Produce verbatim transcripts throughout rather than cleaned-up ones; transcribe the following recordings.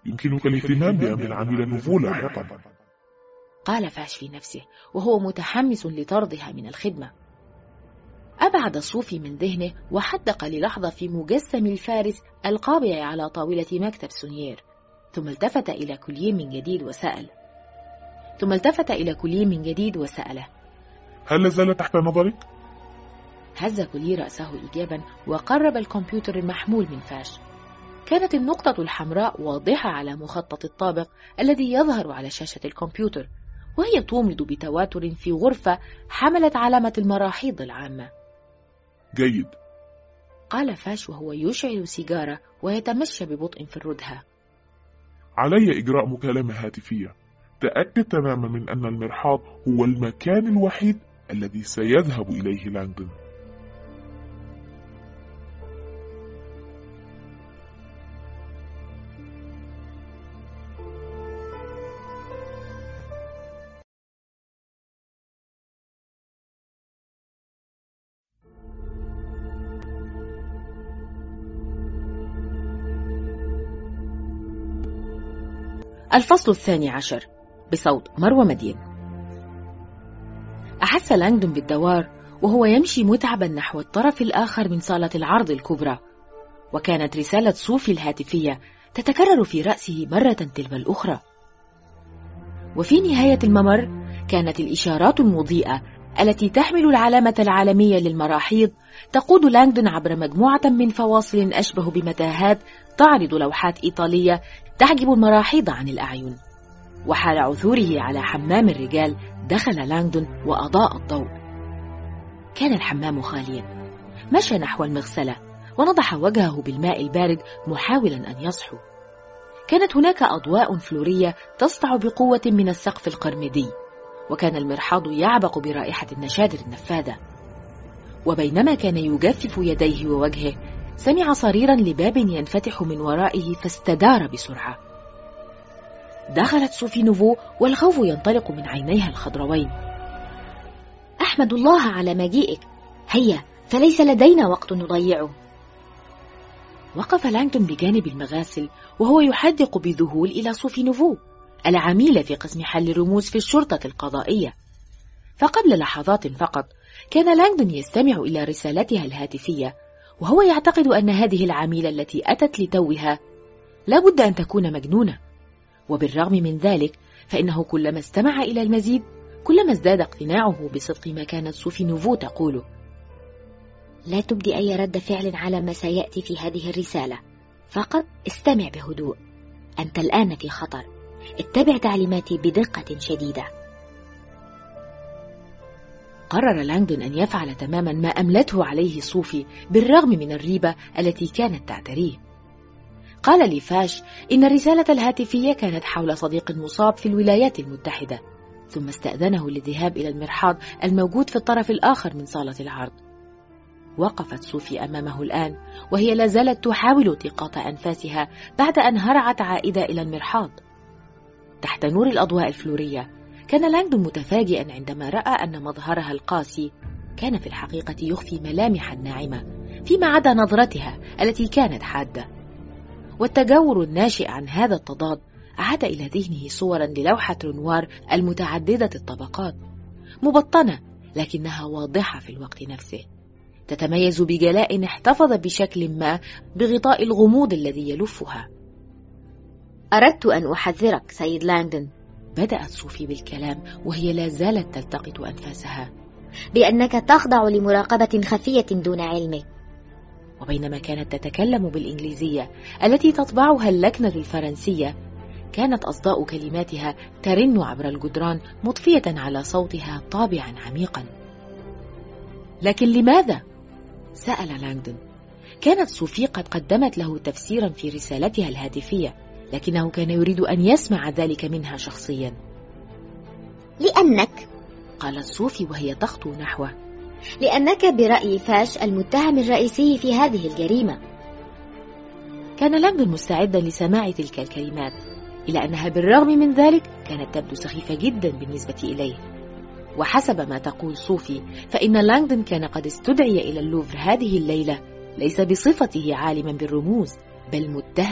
يمكنك الاهتمام بأمر العميل نوفو لاحقا. قال فاش في نفسه وهو متحمس لطردها من الخدمة. أبعد صوفي من ذهنه وحدق للحظة في مجسم الفارس القابع على طاولة مكتب سونيير، ثم التفت إلى كوليه من جديد وسأل ثم التفت إلى كوليه من جديد وسأله: هل لازال تحت نظرك؟ هز كوليه رأسه إيجابا وقرب الكمبيوتر المحمول من فاش. كانت النقطة الحمراء واضحة على مخطط الطابق الذي يظهر على شاشة الكمبيوتر، وهي تومض بتواتر في غرفة حملت علامة المراحيض العامة. جيد، قال فاش وهو يشعل سيجارة ويتمشى ببطء في الردهة. علي إجراء مكالمة هاتفية. تأكد تماما من أن المرحاض هو المكان الوحيد الذي سيذهب إليه لانغدون. الفصل الثاني عشر بصوت مروى مدين. أحس لانغدون بالدوار وهو يمشي متعبا نحو الطرف الآخر من صالة العرض الكبرى، وكانت رسالة صوفي الهاتفية تتكرر في رأسه مرة تلو الأخرى. وفي نهاية الممر كانت الإشارات المضيئة التي تحمل العلامة العالمية للمراحيض تقود لانغدون عبر مجموعة من فواصل أشبه بمتاهات تعرض لوحات إيطالية تحجب المراحيض عن الأعين. وحال عثوره على حمام الرجال دخل لانغدون وأضاء الضوء. كان الحمام خاليا. مشى نحو المغسلة ونضح وجهه بالماء البارد محاولا أن يصحو. كانت هناك أضواء فلورية تسطع بقوة من السقف القرميدي، وكان المرحاض يعبق برائحة النشادر النفاذة. وبينما كان يجفف يديه ووجهه سمع صريرا لباب ينفتح من ورائه فاستدار بسرعة. دخلت صوفي نوفو والخوف ينطلق من عينيها الخضروين. أحمد الله على مجيئك، هيا فليس لدينا وقت نضيعه. وقف لانغدون بجانب المغاسل وهو يحدق بذهول إلى صوفي نوفو العميلة في قسم حل الرموز في الشرطة القضائية. فقبل لحظات فقط كان لانغدون يستمع إلى رسالتها الهاتفية وهو يعتقد أن هذه العميلة التي أتت لتوها لابد أن تكون مجنونة. وبالرغم من ذلك فإنه كلما استمع إلى المزيد كلما ازداد اقتناعه بصدق ما كانت صوفي نوفو تقوله. لا تبدي أي رد فعل على ما سيأتي في هذه الرسالة، فقط استمع بهدوء. أنت الآن في خطر، اتبع تعليماتي بدقة شديدة. قرر لانغدون أن يفعل تماما ما أملته عليه صوفي بالرغم من الريبة التي كانت تعتريه. قال لفاش إن الرسالة الهاتفية كانت حول صديق مصاب في الولايات المتحدة، ثم استأذنه للذهاب إلى المرحاض الموجود في الطرف الآخر من صالة العرض. وقفت صوفي أمامه الآن وهي لا زالت تحاول التقاط أنفاسها بعد أن هرعت عائدة إلى المرحاض. تحت نور الأضواء الفلورية كان لانغدون متفاجئا عندما رأى أن مظهرها القاسي كان في الحقيقة يخفي ملامحا ناعمة فيما عدا نظرتها التي كانت حادة. والتجاور الناشئ عن هذا التضاد أعاد إلى ذهنه صورا للوحة رنوار المتعددة الطبقات، مبطنة لكنها واضحة في الوقت نفسه، تتميز بجلاء احتفظ بشكل ما بغطاء الغموض الذي يلفها. أردت أن أحذرك سيد لانغدون، بدأت صوفي بالكلام وهي لا زالت تلتقط أنفاسها، بأنك تخضع لمراقبة خفية دون علمك. وبينما كانت تتكلم بالإنجليزية التي تطبعها اللكنة الفرنسية كانت أصداء كلماتها ترن عبر الجدران مضفية على صوتها طابعا عميقا. لكن لماذا؟ سأل لانغدون. كانت صوفي قد قدمت له تفسيرا في رسالتها الهاتفية، لكنه كان يريد أن يسمع ذلك منها شخصيا. لأنك، قالت صوفي وهي تخطو نحوه، لأنك برأي فاش المتهم الرئيسي في هذه الجريمة. كان لانغدون مستعدا لسماع تلك الكلمات، إلا أنها بالرغم من ذلك كانت تبدو سخيفة جدا بالنسبة إليه. وحسب ما تقول صوفي فإن لانغدون كان قد استدعي إلى اللوفر هذه الليلة ليس بصفته عالما بالرموز، بل متهما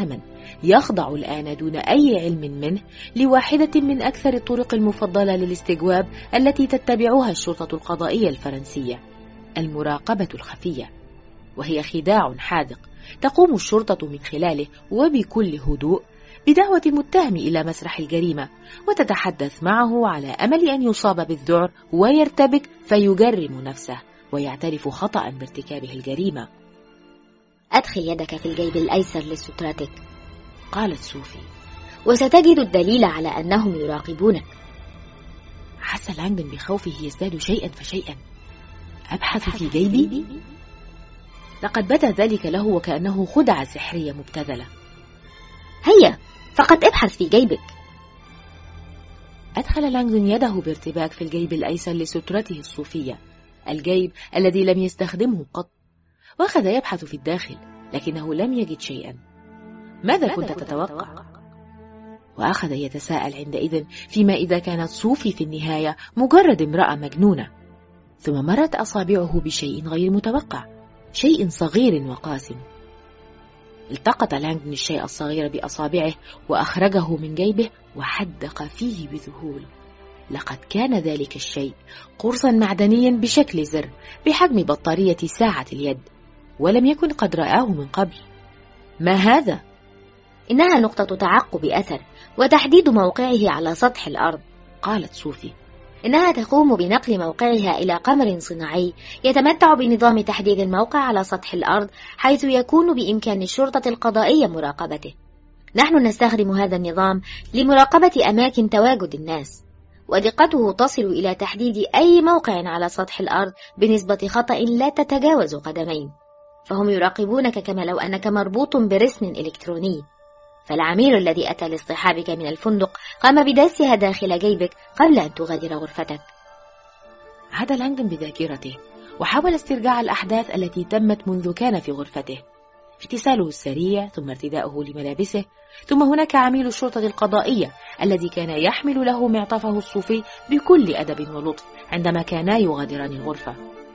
يخضع الآن دون أي علم منه لواحدة من أكثر الطرق المفضلة للاستجواب التي تتبعها الشرطة القضائية الفرنسية، المراقبة الخفية، وهي خداع حاذق تقوم الشرطة من خلاله وبكل هدوء بدعوة المتهم إلى مسرح الجريمة، وتتحدث معه على أمل أن يصاب بالذعر ويرتبك فيجرم نفسه ويعترف خطأ بارتكابه الجريمة. أدخل يدك في الجيب الأيسر لسترتك، قالت صوفي، وستجد الدليل على أنهم يراقبونك. حس لانغدون بخوفه يزداد شيئا فشيئا. أبحث في جيبي؟ لقد بدا ذلك له وكأنه خدعة سحرية مبتذلة. هيا فقط ابحث في جيبك. أدخل لانغدون يده بارتباك في الجيب الأيسر لسترته الصوفية، الجيب الذي لم يستخدمه قط، وأخذ يبحث في الداخل لكنه لم يجد شيئا. ماذا كنت تتوقع؟ وأخذ يتساءل عندئذ فيما إذا كانت صوفي في النهاية مجرد امرأة مجنونة. ثم مرت أصابعه بشيء غير متوقع، شيء صغير وقاسم. التقط لانغدون الشيء الصغير بأصابعه وأخرجه من جيبه وحدق فيه بذهول. لقد كان ذلك الشيء قرصا معدنيا بشكل زر بحجم بطارية ساعة اليد، ولم يكن قد رآه من قبل. ما هذا؟ إنها نقطة تعقب أثر وتحديد موقعه على سطح الأرض، قالت صوفي. إنها تقوم بنقل موقعها إلى قمر صناعي يتمتع بنظام تحديد الموقع على سطح الأرض، حيث يكون بإمكان الشرطة القضائية مراقبته. نحن نستخدم هذا النظام لمراقبة أماكن تواجد الناس، ودقته تصل إلى تحديد أي موقع على سطح الأرض بنسبة خطأ لا تتجاوز قدمين. فهم يراقبونك كما لو أنك مربوط برسم إلكتروني. فالعميل الذي أتى لاصطحابك من الفندق قام بداسها داخل جيبك قبل أن تغادر غرفتك. عاد لانغدون بذاكرته وحاول استرجاع الأحداث التي تمت منذ كان في غرفته. اغتساله السريع، ثم ارتداؤه لملابسه، ثم هناك عميل الشرطة القضائية الذي كان يحمل له معطفه الصوفي بكل أدب ولطف عندما كانا يغادران الغرفة.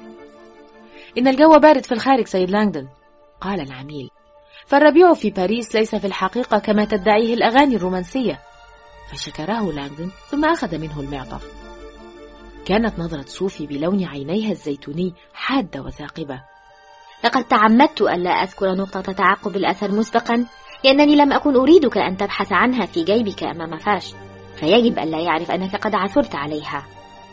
إن الجو بارد في الخارج سيد لانغدون، قال العميل، فالربيع في باريس ليس في الحقيقة كما تدعيه الأغاني الرومانسية. فشكره لانغدون ثم أخذ منه المعطف. كانت نظرة صوفي بلون عينيها الزيتوني حادة وثاقبة. لقد تعمدت ألا أذكر نقطة تعقب الأثر مسبقا، لأنني لم أكن أريدك أن تبحث عنها في جيبك أمام فاش، فيجب ألا يعرف أنك قد عثرت عليها.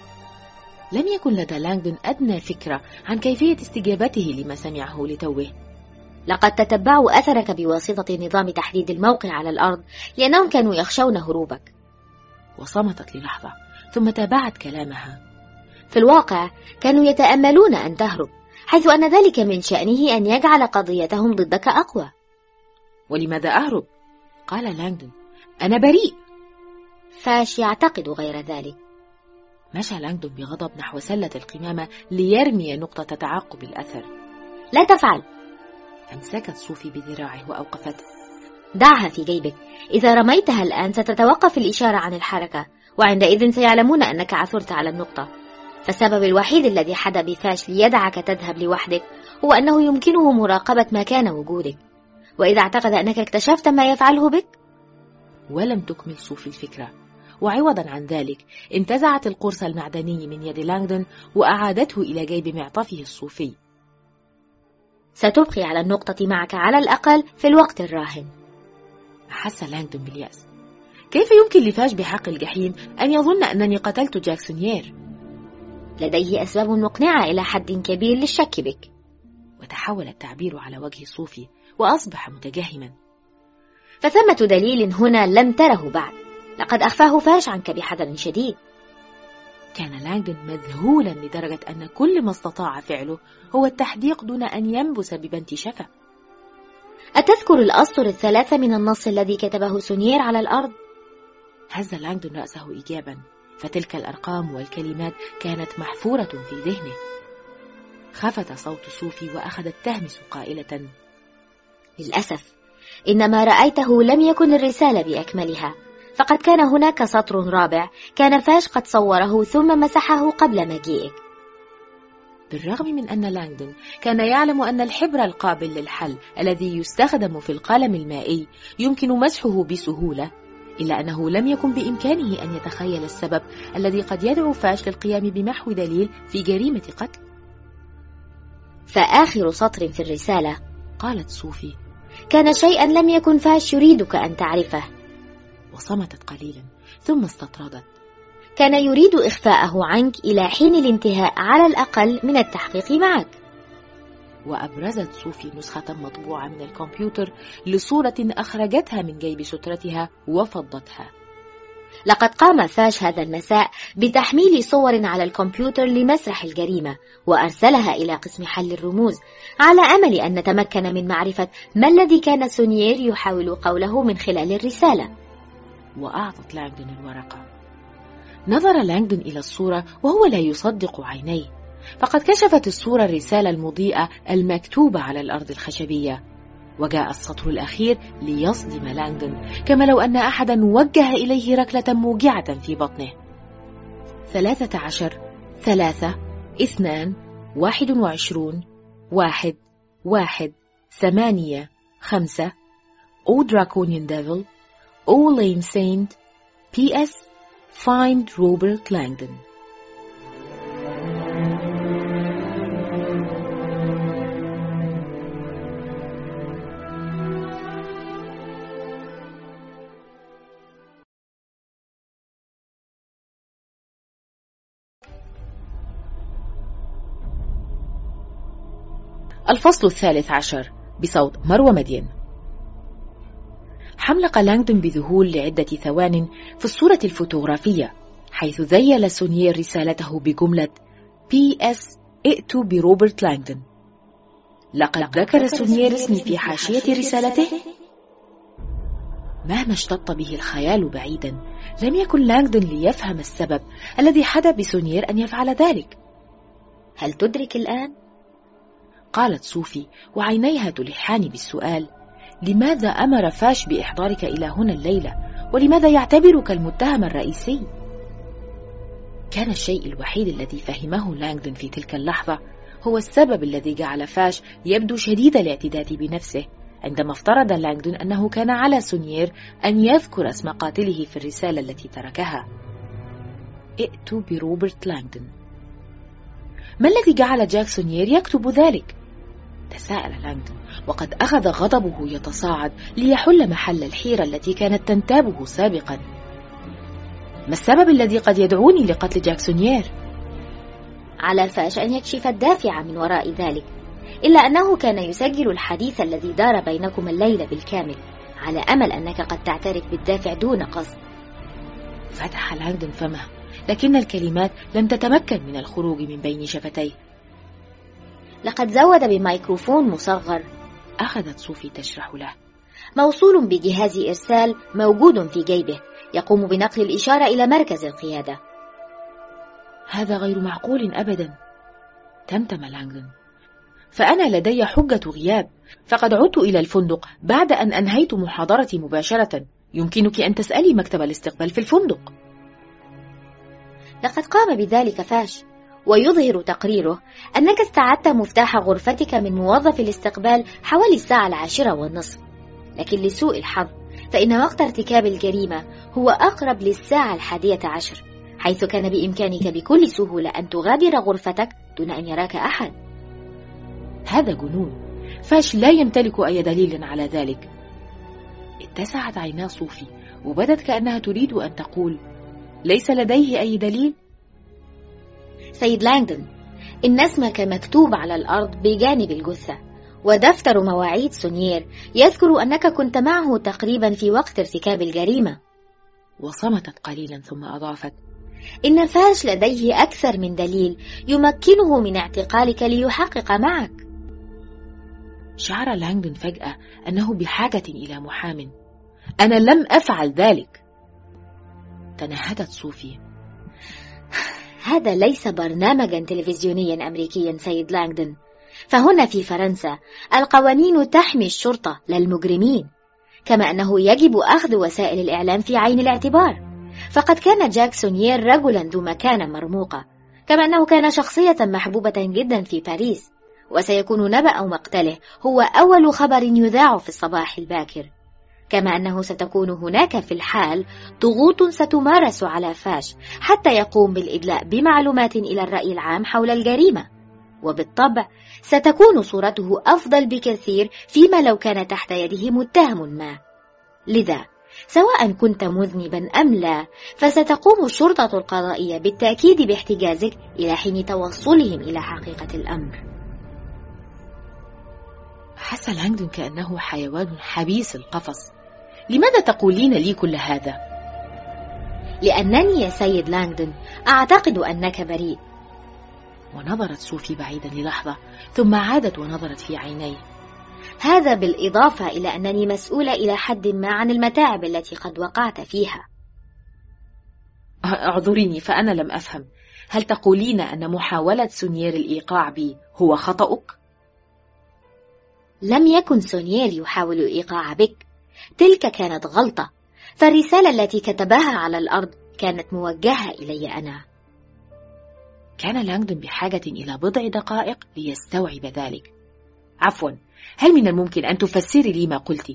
لم يكن لدى لانغدون أدنى فكرة عن كيفية استجابته لما سمعه لتوه. لقد تتبعوا أثرك بواسطة نظام تحديد الموقع على الأرض لأنهم كانوا يخشون هروبك. وصمتت للحظة ثم تابعت كلامها. في الواقع كانوا يتأملون أن تهرب، حيث أن ذلك من شأنه أن يجعل قضيتهم ضدك أقوى. ولماذا أهرب؟ قال لانغدون، أنا بريء. فاش يعتقد غير ذلك. مشى لانغدون بغضب نحو سلة القمامة ليرمي نقطة تعقب الأثر. لا تفعل. أمسكت صوفي بذراعه وأوقفته. دعها في جيبك، إذا رميتها الآن ستتوقف الإشارة عن الحركة، وعندئذ سيعلمون أنك عثرت على النقطة. فالسبب الوحيد الذي حدا بفاش ليدعك تذهب لوحدك هو أنه يمكنه مراقبة مكان وجودك، وإذا اعتقد أنك اكتشفت ما يفعله بك. ولم تكمل صوفي الفكرة، وعوضا عن ذلك انتزعت القرص المعدني من يد لانغدون وأعادته إلى جيب معطفه الصوفي. ستبقي على النقطة معك على الأقل في الوقت الراهن. أحس لانغدون باليأس. كيف يمكن لفاش بحق الجحيم أن يظن أنني قتلت جاك سونيير؟ لديه أسباب مقنعة إلى حد كبير للشك بك. وتحول التعبير على وجه صوفي وأصبح متجهما. فثمة دليل هنا لم تره بعد، لقد أخفاه فاش عنك بحذر شديد. كان لانغدون مذهولا لدرجة أن كل ما استطاع فعله هو التحديق دون أن ينبس ببنت شفة. أتذكر الأسطر الثلاثة من النص الذي كتبه سونيير على الأرض؟ هز لانغدون رأسه إيجابا، فتلك الأرقام والكلمات كانت محفورة في ذهنه. خفت صوت صوفي وأخذت تهمس قائلة: للأسف إن ما رأيته لم يكن الرسالة بأكملها، فقد كان هناك سطر رابع كان فاش قد صوره ثم مسحه قبل مجيئك. بالرغم من أن لانغدون كان يعلم أن الحبر القابل للحل الذي يستخدم في القلم المائي يمكن مسحه بسهولة، إلا أنه لم يكن بإمكانه أن يتخيل السبب الذي قد يدعو فاش للقيام بمحو دليل في جريمة قتل. فآخر سطر في الرسالة، قالت صوفي، كان شيئا لم يكن فاش يريدك أن تعرفه. وصمتت قليلا ثم استطردت. كان يريد إخفاءه عنك إلى حين الانتهاء على الأقل من التحقيق معك. وأبرزت صوفي نسخة مطبوعة من الكمبيوتر لصورة أخرجتها من جيب سترتها وفضتها. لقد قام فاش هذا المساء بتحميل صور على الكمبيوتر لمسرح الجريمة وأرسلها إلى قسم حل الرموز على أمل أن نتمكن من معرفة ما الذي كان سونيير يحاول قوله من خلال الرسالة. وأعطت لانغدون الورقة. نظر لانغدون إلى الصورة وهو لا يصدق عينيه، فقد كشفت الصورة الرسالة المضيئة المكتوبة على الأرض الخشبية، وجاء السطر الأخير ليصدم لانغدون كما لو أن أحدا وجه إليه ركلة موجعة في بطنه. ثلاثة عشر، ثلاثة، اثنان، واحد وعشرون، واحد، واحد، ثمانية، خمسة، O Draconian Devil, O Lame Saint, P S Find Robert Langdon. الفصل الثالث عشر بصوت مروى مدين. حملق لانغدون بذهول لعدة ثوان في الصورة الفوتوغرافية، حيث ذيل سونيير رسالته بجملة بي إس ائتوا بروبرت لانغدون. لقد ذكر سونيير اسمي في حاشية رسالته. مهما اشتط به الخيال بعيدا، لم يكن لانغدون ليفهم السبب الذي حدا بسونيير أن يفعل ذلك. هل تدرك الآن؟ قالت صوفي وعينيها تلحان بالسؤال: لماذا أمر فاش بإحضارك إلى هنا الليلة؟ ولماذا يعتبرك المتهم الرئيسي؟ كان الشيء الوحيد الذي فهمه لانغدون في تلك اللحظة هو السبب الذي جعل فاش يبدو شديد الاعتداد بنفسه عندما افترض لانغدون أنه كان على سونيير أن يذكر اسم قاتله في الرسالة التي تركها. ائتوا بروبرت لانغدون. ما الذي جعل جاك سونيير يكتب ذلك؟ تساءل لانغدون، وقد أخذ غضبه يتصاعد ليحل محل الحيرة التي كانت تنتابه سابقا. ما السبب الذي قد يدعوني لقتل جاك سونيير؟ على فاش أن يكشف الدافع من وراء ذلك، إلا أنه كان يسجل الحديث الذي دار بينكم الليلة بالكامل على أمل أنك قد تعترف بالدافع دون قصد. فتح لانغدون فمه، لكن الكلمات لم تتمكن من الخروج من بين شفتيه. لقد زود بميكروفون مصغر، أخذت صوفي تشرح له، موصول بجهاز إرسال موجود في جيبه، يقوم بنقل الإشارة إلى مركز القيادة. هذا غير معقول أبدا، تمتم لانغدون، فأنا لدي حجة غياب، فقد عدت إلى الفندق بعد أن أنهيت محاضرتي مباشرة. يمكنك أن تسألي مكتب الاستقبال في الفندق. لقد قام بذلك فاش، ويظهر تقريره أنك استعدت مفتاح غرفتك من موظف الاستقبال حوالي الساعة العاشرة والنصف، لكن لسوء الحظ فإن وقت ارتكاب الجريمة هو أقرب للساعة الحادية عشر، حيث كان بإمكانك بكل سهولة أن تغادر غرفتك دون أن يراك أحد. هذا جنون، فاش لا يمتلك أي دليل على ذلك. اتسعت عينا صوفي وبدت كأنها تريد أن تقول: ليس لديه أي دليل؟ سيد لانغدون، إن اسمك مكتوب على الأرض بجانب الجثة، ودفتر مواعيد سونيير يذكر أنك كنت معه تقريبا في وقت ارتكاب الجريمة. وصمتت قليلا ثم أضافت: إن فاش لديه أكثر من دليل يمكنه من اعتقالك ليحقق معك. شعر لانغدون فجأة أنه بحاجة إلى محام. أنا لم أفعل ذلك. تنهدت صوفي. هذا ليس برنامجا تلفزيونيا أمريكيا سيد لانغدون، فهنا في فرنسا القوانين تحمي الشرطة للمجرمين، كما أنه يجب أخذ وسائل الإعلام في عين الاعتبار. فقد كان جاك سونيير رجلا ذو مكانة مرموقة، كما أنه كان شخصية محبوبة جدا في باريس، وسيكون نبأ مقتله هو أول خبر يذاع في الصباح الباكر، كما أنه ستكون هناك في الحال ضغوط ستمارس على فاش حتى يقوم بالإدلاء بمعلومات إلى الرأي العام حول الجريمة، وبالطبع ستكون صورته أفضل بكثير فيما لو كان تحت يده متهم ما. لذا سواء كنت مذنبا أم لا، فستقوم الشرطة القضائية بالتأكيد باحتجازك إلى حين توصلهم إلى حقيقة الأمر. حس لانغدون كأنه حيوان حبيس القفص. لماذا تقولين لي كل هذا؟ لأنني يا سيد لانغدون أعتقد أنك بريء. ونظرت صوفي بعيدا للحظة، ثم عادت ونظرت في عينيه. هذا بالإضافة إلى أنني مسؤولة إلى حد ما عن المتاعب التي قد وقعت فيها. اعذريني فأنا لم أفهم. هل تقولين أن محاولة سونيير الإيقاع بي هو خطأك؟ لم يكن سونيير يحاول الإيقاع بك، تلك كانت غلطة، فالرسالة التي كتبها على الأرض كانت موجهة إلي أنا. كان لانغدون بحاجة إلى بضع دقائق ليستوعب ذلك. عفوا، هل من الممكن أن تفسري لي ما قلت؟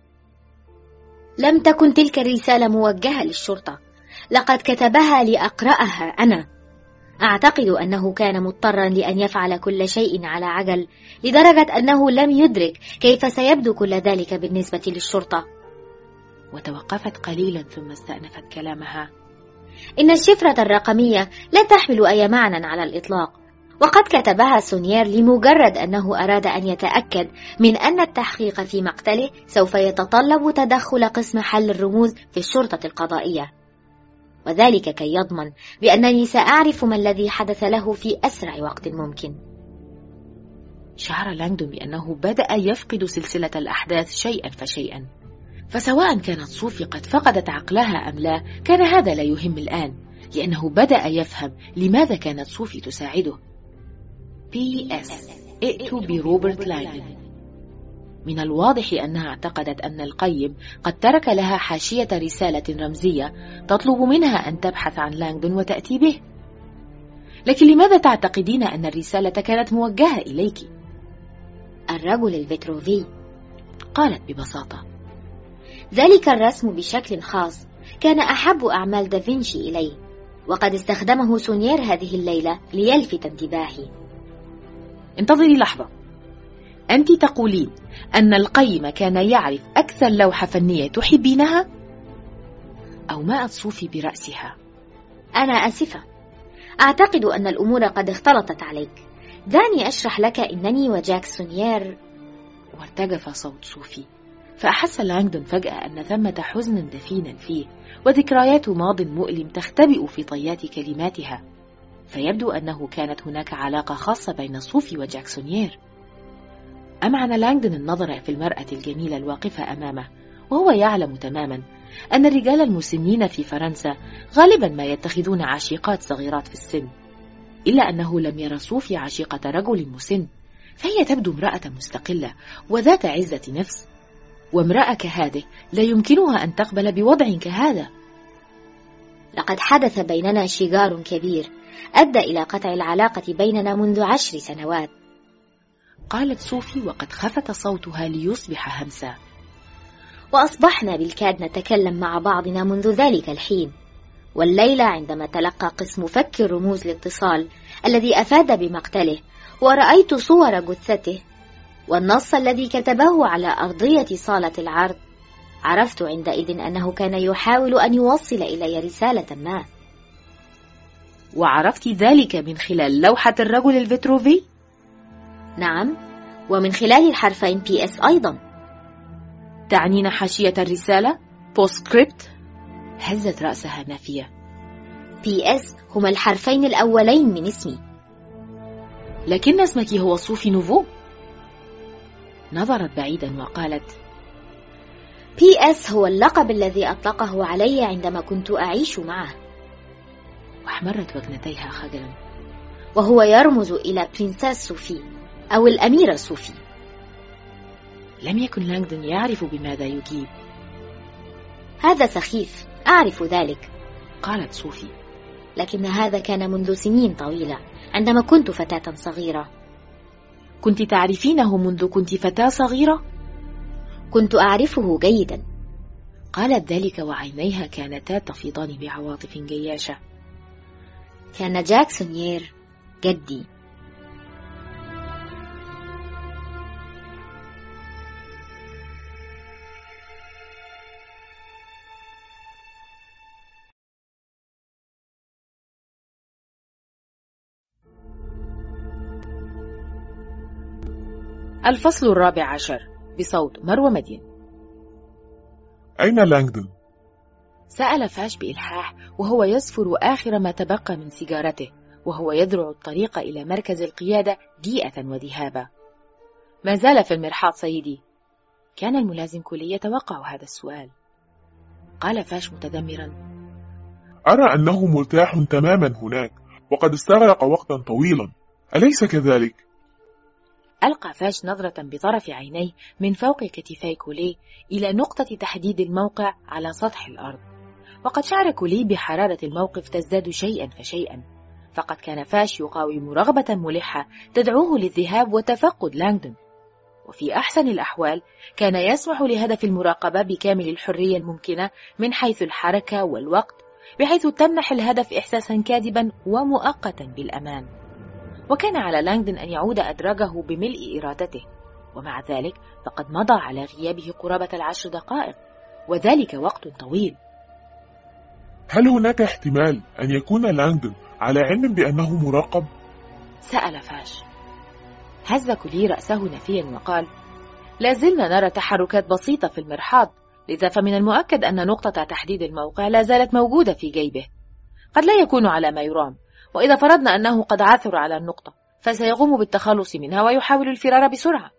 لم تكن تلك الرسالة موجهة للشرطة، لقد كتبها لأقرأها أنا. أعتقد أنه كان مضطرا لأن يفعل كل شيء على عجل، لدرجة أنه لم يدرك كيف سيبدو كل ذلك بالنسبة للشرطة. وتوقفت قليلا ثم استأنفت كلامها. إن الشفرة الرقمية لا تحمل أي معنى على الإطلاق، وقد كتبها سونيير لمجرد أنه أراد أن يتأكد من أن التحقيق في مقتله سوف يتطلب تدخل قسم حل الرموز في الشرطة القضائية، وذلك كي يضمن بأنني سأعرف ما الذي حدث له في أسرع وقت ممكن. شعر لانغدون بأنه بدأ يفقد سلسلة الأحداث شيئا فشيئا، فسواء كانت صوفي قد فقدت عقلها أم لا كان هذا لا يهم الآن، لأنه بدأ يفهم لماذا كانت صوفي تساعده. بي إس ائت بروبرت لانغدون. من الواضح أنها اعتقدت أن القيم قد ترك لها حاشية رسالة رمزية تطلب منها أن تبحث عن لانغدون وتأتي به. لكن لماذا تعتقدين أن الرسالة كانت موجهة إليك؟ الرجل الفيتروفي، قالت ببساطة. ذلك الرسم بشكل خاص كان أحب أعمال دافنشي إليه، وقد استخدمه سونيير هذه الليلة ليلفت انتباهي. انتظري لحظة، أنت تقولين أن القيم كان يعرف أكثر لوحة فنية تحبينها؟ أومأت صوفي برأسها. أنا آسفة، أعتقد أن الأمور قد اختلطت عليك. دعني أشرح لك إنني وجاك سونيير. وارتجف صوت صوفي، فأحس لانغدون فجأة أن ثمة حزنا دفينا فيه، وذكريات ماض مؤلم تختبئ في طيات كلماتها، فيبدو أنه كانت هناك علاقة خاصة بين صوفي وجاك سونيير. أمعن لانغدون النظر في المرأة الجميلة الواقفة أمامه، وهو يعلم تماما أن الرجال المسنين في فرنسا غالبا ما يتخذون عشيقات صغيرات في السن، إلا أنه لم يرى صوفي عشيقة رجل مسن، فهي تبدو امرأة مستقلة وذات عزة نفس، وامرأة كهذه لا يمكنها أن تقبل بوضع كهذا. لقد حدث بيننا شجار كبير أدى إلى قطع العلاقة بيننا منذ عشر سنوات، قالت صوفي وقد خفت صوتها ليصبح همسا. وأصبحنا بالكاد نتكلم مع بعضنا منذ ذلك الحين، والليلة عندما تلقى قسم فك الرموز الاتصال الذي أفاد بمقتله ورأيت صور جثته والنص الذي كتبه على أرضية صالة العرض، عرفت عندئذ أنه كان يحاول أن يوصل إلي رسالة ما. وعرفت ذلك من خلال لوحة الرجل الفيتروفي؟ نعم، ومن خلال الحرفين بي إس أيضا. تعنين حاشية الرسالة بوستسكريبت؟ هزت رأسها نافية. بي إس هما الحرفين الأولين من اسمي. لكن اسمك هو صوفي نوفو. نظرت بعيدا وقالت: بي إس هو اللقب الذي أطلقه علي عندما كنت أعيش معه. واحمرت وجنتيها خجلا. وهو يرمز إلى برنسيس صوفي أو الأميرة صوفي. لم يكن لانغدون يعرف بماذا يجيب. هذا سخيف، أعرف ذلك، قالت صوفي. لكن هذا كان منذ سنين طويلة، عندما كنت فتاة صغيرة. كنت تعرفينه منذ كنت فتاة صغيرة؟ كنت أعرفه جيدا. قالت ذلك وعينيها كانتا تفيضان بعواطف جياشة. كان جاك سونيير جدي. الفصل الرابع عشر بصوت مروى مدين. أين لانغدون؟ سأل فاش بإلحاح وهو يصفر آخر ما تبقى من سيجارته، وهو يذرع الطريق إلى مركز القيادة جيئة وذهابا. ما زال في المرحاض سيدي. كان الملازم كولي يتوقع هذا السؤال. قال فاش متذمرا: أرى أنه مرتاح تماما هناك، وقد استغرق وقتا طويلا، أليس كذلك؟ ألقى فاش نظرة بطرف عينيه من فوق كتفي كولي إلى نقطة تحديد الموقع على سطح الأرض، وقد شعر كولي بحرارة الموقف تزداد شيئا فشيئا، فقد كان فاش يقاوم رغبة ملحة تدعوه للذهاب وتفقد لانغدون، وفي أحسن الأحوال كان يسمح لهدف المراقبة بكامل الحرية الممكنة من حيث الحركة والوقت، بحيث تمنح الهدف إحساسا كاذبا ومؤقتا بالأمان. وكان على لانغدون أن يعود أدراجه بملء إرادته، ومع ذلك فقد مضى على غيابه قرابة العشر دقائق، وذلك وقت طويل. هل هناك احتمال أن يكون لانغدون على علم بأنه مراقب؟ سأل فاش. هز كولي رأسه نفيا وقال: لا زلنا نرى تحركات بسيطة في المرحاض، لذا فمن المؤكد أن نقطة تحديد الموقع لا زالت موجودة في جيبه، قد لا يكون على ما يرام، وإذا فرضنا أنه قد عثر على النقطة فسيقوم بالتخلص منها ويحاول الفرار بسرعة.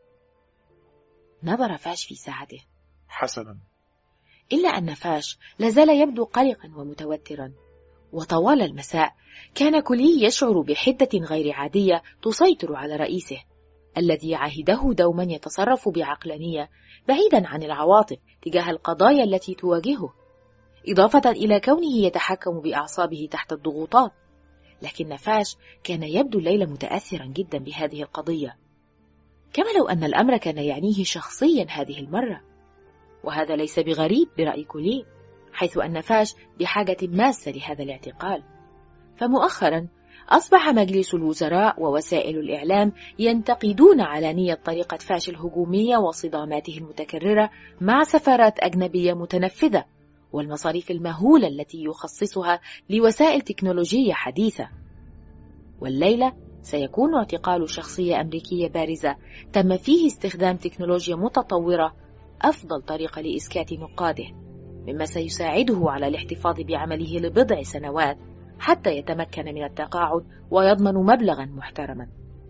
نظر فاش في ساعته. حسنا. إلا أن فاش لازال يبدو قلقا ومتوترا، وطوال المساء كان كولي يشعر بحدة غير عادية تسيطر على رئيسه، الذي عهده دوما يتصرف بعقلانية بعيدا عن العواطف تجاه القضايا التي تواجهه، إضافة إلى كونه يتحكم بأعصابه تحت الضغوطات. لكن فاش كان يبدو الليلة متأثرا جدا بهذه القضية، كما لو أن الأمر كان يعنيه شخصيا هذه المرة، وهذا ليس بغريب برأي كولي، حيث أن فاش بحاجة ماسة لهذا الاعتقال. فمؤخرا أصبح مجلس الوزراء ووسائل الإعلام ينتقدون علانية طريقة فاش الهجومية وصداماته المتكررة مع سفارات أجنبية متنفذة، والمصاريف المهولة التي يخصصها لوسائل تكنولوجية حديثة. والليلة سيكون اعتقال شخصية أمريكية بارزة تم فيه استخدام تكنولوجيا متطورة أفضل طريقة لإسكات نقاده، مما سيساعده على الاحتفاظ بعمله لبضع سنوات حتى يتمكن من التقاعد ويضمن مبلغا محترما.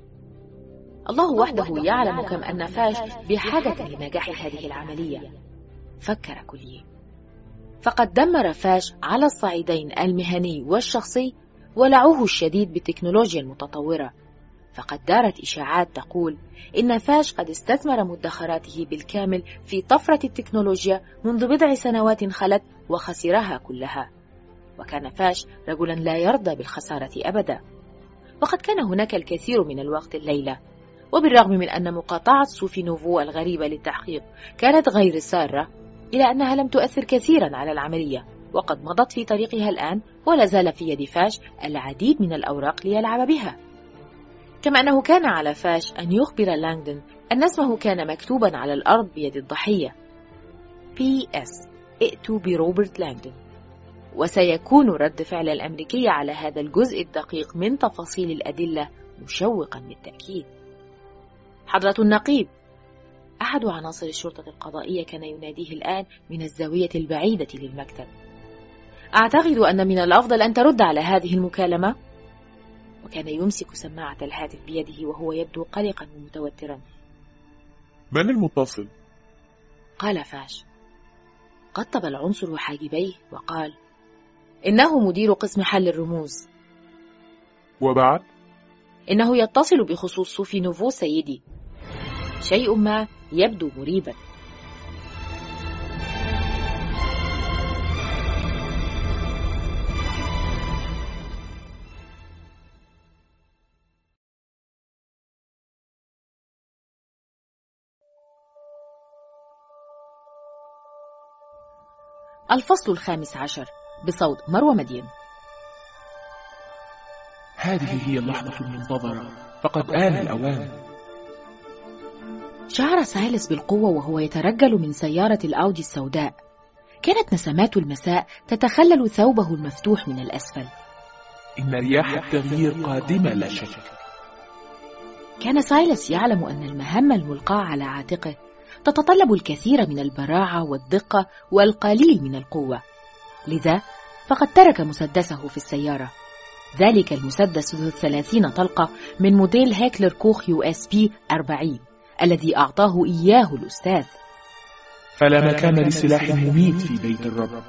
الله وحده يعلم كم أن فاش بحاجة لنجاح هذه العملية، فكر كولي. فقد دمر فاش على الصعيدين المهني والشخصي ولعوه الشديد بالتكنولوجيا المتطورة، فقد دارت إشاعات تقول إن فاش قد استثمر مدخراته بالكامل في طفرة التكنولوجيا منذ بضع سنوات خلت وخسرها كلها. وكان فاش رجلا لا يرضى بالخسارة أبدا، وقد كان هناك الكثير من الوقت الليلة، وبالرغم من أن مقاطعة سوفي نوفو الغريبة للتحقيق كانت غير سارة، إلا أنها لم تؤثر كثيرا على العملية، وقد مضت في طريقها الآن، ولا زال في يد فاش العديد من الأوراق ليلعب بها. كما أنه كان على فاش أن يخبر لانغدون أن اسمه كان مكتوبا على الأرض بيد الضحية: بي إس ائتوا بروبرت لانغدون. وسيكون رد فعل الأمريكية على هذا الجزء الدقيق من تفاصيل الأدلة مشوقا بالتأكيد. حضرة النقيب، أحد عناصر الشرطة القضائية كان يناديه الآن من الزاوية البعيدة للمكتب. أعتقد أن من الأفضل أن ترد على هذه المكالمة. وكان يمسك سماعة الهاتف بيده وهو يبدو قلقا ومتوترا. من المتصل؟ قال فاش. قطب العنصر حاجبيه وقال: إنه مدير قسم حل الرموز. وبعد؟ إنه يتصل بخصوص سوفي نوفو سيدي، شيء ما يبدو مريبا. الفصل الخامس عشر بصوت مروى مدين. هذه هي اللحظة المنتظرة، فقد آن الأوان. شعر سايلس بالقوة وهو يترجل من سيارة الأودي السوداء. كانت نسمات المساء تتخلل ثوبه المفتوح من الأسفل. إن رياح التغيير قادمة لا شك. كان سايلس يعلم أن المهمة الملقاة على عاتقه تتطلب الكثير من البراعة والدقة والقليل من القوة، لذا فقد ترك مسدسه في السيارة، ذلك المسدس ذو الثلاثين طلقة من موديل هيكلر كوخ يو اس بي أربعين الذي أعطاه إياه الأستاذ. فلا مكان لسلاح مميت في بيت الرب.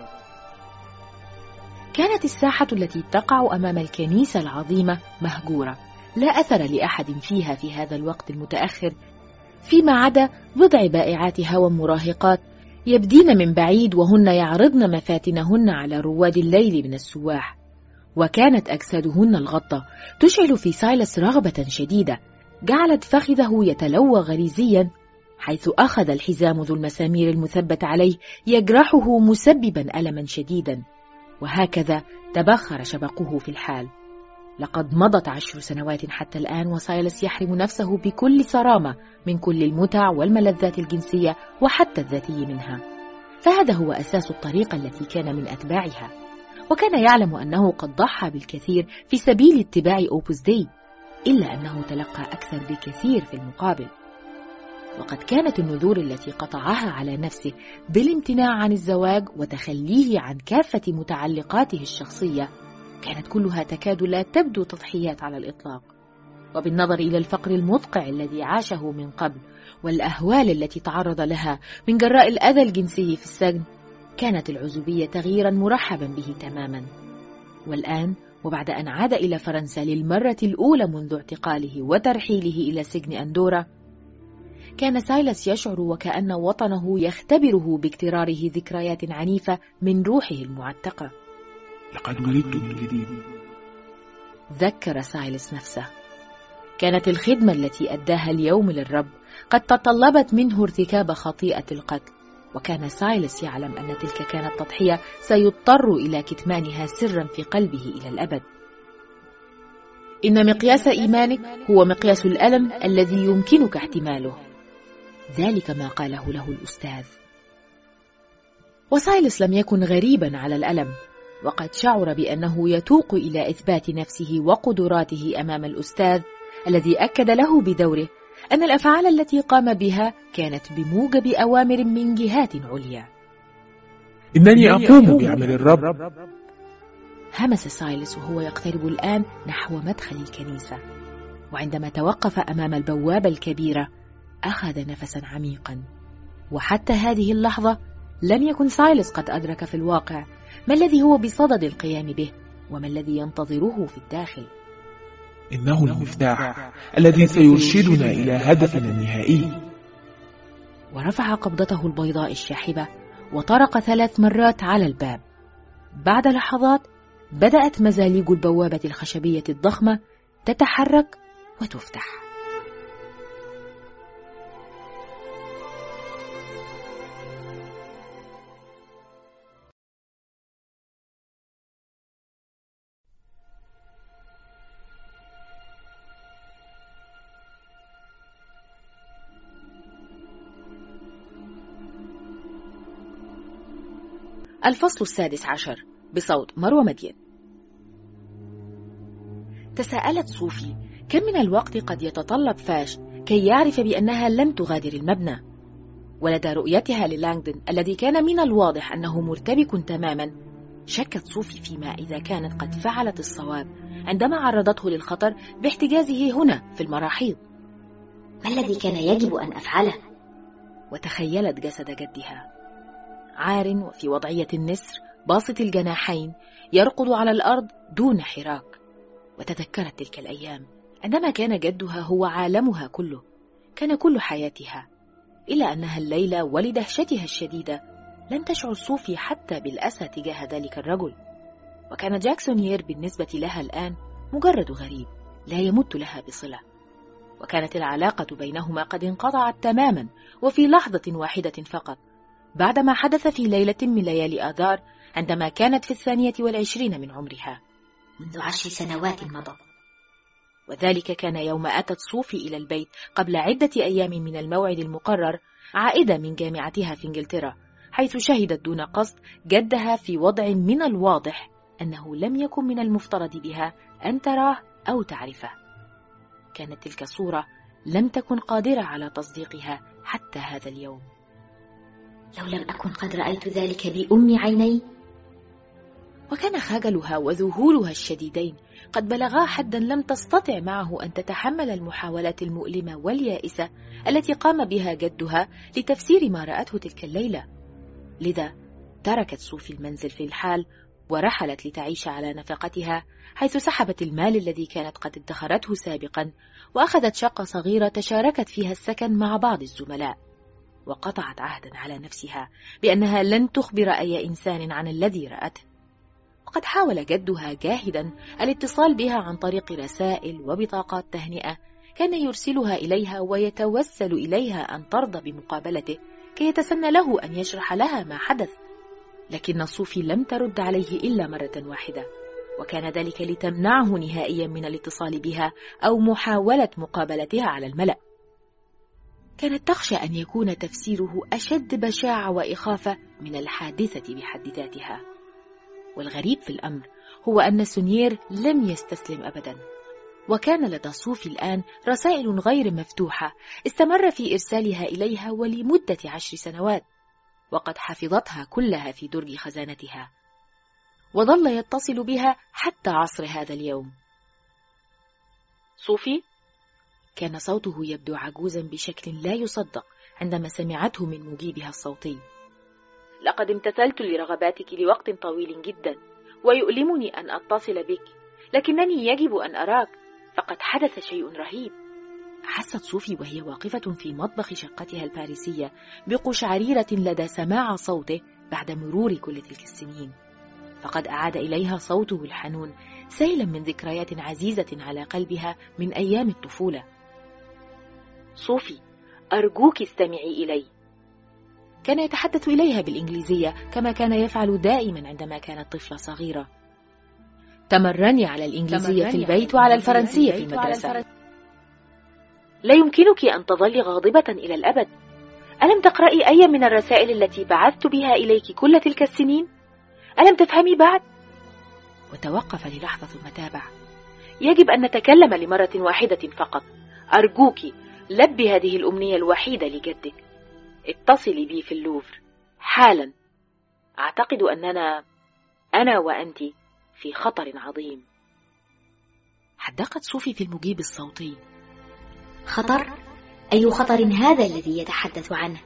كانت الساحة التي تقع أمام الكنيسة العظيمة مهجورة، لا أثر لأحد فيها في هذا الوقت المتأخر، فيما عدا بضع بائعات هوى مراهقات يبدين من بعيد وهن يعرضن مفاتنهن على رواد الليل من السواح. وكانت أجسادهن الغطة تشعل في سايلس رغبة شديدة جعلت فخذه يتلوى غريزيا، حيث أخذ الحزام ذو المسامير المثبت عليه يجرحه مسببا ألما شديدا. وهكذا تبخر شبقه في الحال. لقد مضت عشر سنوات حتى الآن وسايلس يحرم نفسه بكل صرامة من كل المتع والملذات الجنسية وحتى الذاتي منها، فهذا هو أساس الطريقة التي كان من أتباعها، وكان يعلم أنه قد ضحى بالكثير في سبيل اتباع أوبوس دي، إلا أنه تلقى أكثر بكثير في المقابل. وقد كانت النذور التي قطعها على نفسه بالامتناع عن الزواج وتخليه عن كافة متعلقاته الشخصية كانت كلها تكاد لا تبدو تضحيات على الإطلاق. وبالنظر إلى الفقر المدقع الذي عاشه من قبل والأهوال التي تعرض لها من جراء الأذى الجنسي في السجن، كانت العزوبية تغييرا مرحبا به تماما. والآن وبعد أن عاد إلى فرنسا للمرة الأولى منذ اعتقاله وترحيله إلى سجن أندورا، كان سايلس يشعر وكأن وطنه يختبره باكتراره ذكريات عنيفة من روحه المعتقة. لقد ولدت من جديد، ذكر سايلس نفسه. كانت الخدمة التي أداها اليوم للرب قد تطلبت منه ارتكاب خطيئة القتل، وكان سايلس يعلم أن تلك كانت تضحية سيضطر إلى كتمانها سرا في قلبه إلى الأبد. إن مقياس إيمانك هو مقياس الألم الذي يمكنك احتماله، ذلك ما قاله له الأستاذ. وسايلس لم يكن غريبا على الألم، وقد شعر بأنه يتوق إلى إثبات نفسه وقدراته أمام الأستاذ الذي أكد له بدوره أن الأفعال التي قام بها كانت بموجب أوامر من جهات عليا. إنني أقوم بعمل الرب، همس سايلس وهو يقترب الآن نحو مدخل الكنيسة، وعندما توقف أمام البوابة الكبيرة أخذ نفسا عميقا. وحتى هذه اللحظة لم يكن سايلس قد أدرك في الواقع ما الذي هو بصدد القيام به وما الذي ينتظره في الداخل. إنه المفتاح الذي سيرشدنا إلى هدفنا النهائي. ورفع قبضته البيضاء الشاحبة وطرق ثلاث مرات على الباب. بعد لحظات بدأت مزاليج البوابة الخشبية الضخمة تتحرك وتفتح. الفصل السادس عشر بصوت مروى مدين. تساءلت صوفي كم من الوقت قد يتطلب فاش كي يعرف بأنها لن تغادر المبنى. ولدى رؤيتها للانغدون الذي كان من الواضح أنه مرتبك تماما، شكت صوفي فيما إذا كانت قد فعلت الصواب عندما عرضته للخطر باحتجازه هنا في المراحيض. ما الذي كان يجب أن أفعله؟ وتخيلت جسد جدها عار وفي وضعية النسر باسط الجناحين يرقد على الأرض دون حراك. وتذكرت تلك الأيام عندما كان جدها هو عالمها كله، كان كل حياتها، إلا أنها الليلة ولدهشتها الشديدة لم تشعر صوفي حتى بالأسى تجاه ذلك الرجل. وكان جاكسونيير بالنسبة لها الآن مجرد غريب لا يمت لها بصلة، وكانت العلاقة بينهما قد انقطعت تماما وفي لحظة واحدة فقط، بعدما حدث في ليلة من ليالي آذار عندما كانت في الثانية والعشرين من عمرها منذ عشر سنوات مضت. وذلك كان يوم أتت صوفي إلى البيت قبل عدة أيام من الموعد المقرر، عائدة من جامعتها في إنجلترا، حيث شهدت دون قصد جدها في وضع من الواضح أنه لم يكن من المفترض بها أن تراه أو تعرفه. كانت تلك الصورة لم تكن قادرة على تصديقها حتى هذا اليوم. لو لم أكن قد رأيت ذلك بأم عيني. وكان خجلها وذهولها الشديدين قد بلغا حدا لم تستطع معه أن تتحمل المحاولات المؤلمة واليائسة التي قام بها جدها لتفسير ما رأته تلك الليلة. لذا تركت صوفي المنزل في الحال ورحلت لتعيش على نفقتها، حيث سحبت المال الذي كانت قد ادخرته سابقا وأخذت شقة صغيرة تشاركت فيها السكن مع بعض الزملاء، وقطعت عهدا على نفسها بأنها لن تخبر أي إنسان عن الذي رأته. وقد حاول جدها جاهدا الاتصال بها عن طريق رسائل وبطاقات تهنئة كان يرسلها إليها ويتوسل إليها أن ترضى بمقابلته كي يتسنى له أن يشرح لها ما حدث، لكن صوفي لم ترد عليه إلا مرة واحدة، وكان ذلك لتمنعه نهائيا من الاتصال بها أو محاولة مقابلتها على الملأ. كانت تخشى أن يكون تفسيره أشد بشاعة وإخافة من الحادثة بحد ذاتها. والغريب في الأمر هو أن سونيير لم يستسلم أبدا، وكان لدى صوفي الآن رسائل غير مفتوحة استمر في إرسالها إليها ولمدة عشر سنوات، وقد حفظتها كلها في درج خزانتها، وظل يتصل بها حتى عصر هذا اليوم. صوفي؟ كان صوته يبدو عجوزا بشكل لا يصدق عندما سمعته من مجيبها الصوتي. لقد امتثلت لرغباتك لوقت طويل جدا، ويؤلمني أن أتصل بك، لكنني يجب أن أراك، فقد حدث شيء رهيب. حست صوفي وهي واقفة في مطبخ شقتها الباريسية بقشعريرة لدى سماع صوته بعد مرور كل تلك السنين، فقد أعاد إليها صوته الحنون سيلا من ذكريات عزيزة على قلبها من أيام الطفولة. صوفي، أرجوك استمعي إلي. كان يتحدث إليها بالإنجليزية كما كان يفعل دائما عندما كانت طفلة صغيرة. تمرني على الإنجليزية في البيت وعلى الفرنسية في المدرسة. لا يمكنك أن تظلي غاضبة إلى الأبد. ألم تقرأي أي من الرسائل التي بعثت بها إليك كل تلك السنين؟ ألم تفهمي بعد؟ وتوقف للحظة ثم تابع. يجب أن نتكلم لمرة واحدة فقط. أرجوك لبي هذه الأمنية الوحيدة لجدك. اتصلي بي في اللوفر حالا. أعتقد أننا أنا وأنت في خطر عظيم. حدقت صوفي في المجيب الصوتي. خطر؟ أي خطر هذا الذي يتحدث عنه؟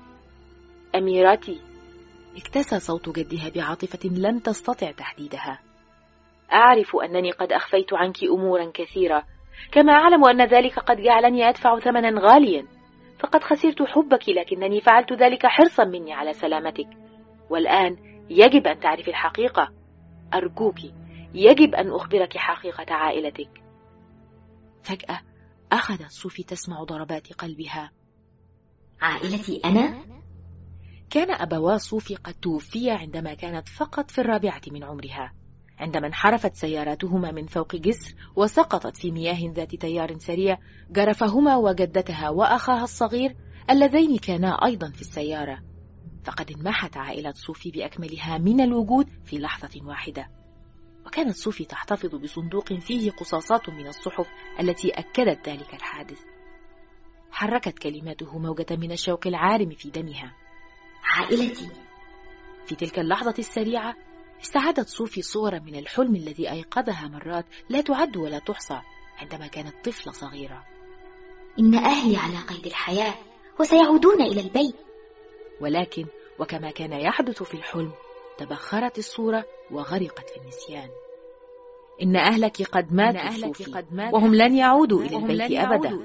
أميرتي، اكتسى صوت جدها بعاطفة لم تستطع تحديدها. أعرف أنني قد أخفيت عنك أمورا كثيرة، كما أعلم أن ذلك قد جعلني أدفع ثمنا غاليا، فقد خسرت حبك، لكنني فعلت ذلك حرصا مني على سلامتك. والآن يجب أن تعرفي الحقيقة. أرجوك، يجب أن أخبرك حقيقة عائلتك. فجأة أخذت صوفي تسمع ضربات قلبها. عائلتي أنا؟ كان أبوا صوفي قد توفيا عندما كانت فقط في الرابعة من عمرها، عندما انحرفت سياراتهما من فوق جسر وسقطت في مياه ذات تيار سريع جرفهما وجدتها وأخاها الصغير اللذين كانا أيضا في السيارة. فقد انمحت عائلة صوفي بأكملها من الوجود في لحظة واحدة. وكانت صوفي تحتفظ بصندوق فيه قصاصات من الصحف التي أكدت ذلك الحادث. حركت كلماته موجة من الشوق العارم في دمها. عائلتي. في تلك اللحظة السريعة استعادت صوفي صورا من الحلم الذي أيقظها مرات لا تعد ولا تحصى عندما كانت طفلة صغيرة. إن أهلي على قيد الحياة وسيعودون إلى البيت. ولكن وكما كان يحدث في الحلم تبخرت الصورة وغرقت في النسيان. إن أهلك قد ماتوا صوفي، قد مات وهم لن يعودوا إلى البيت أبدا.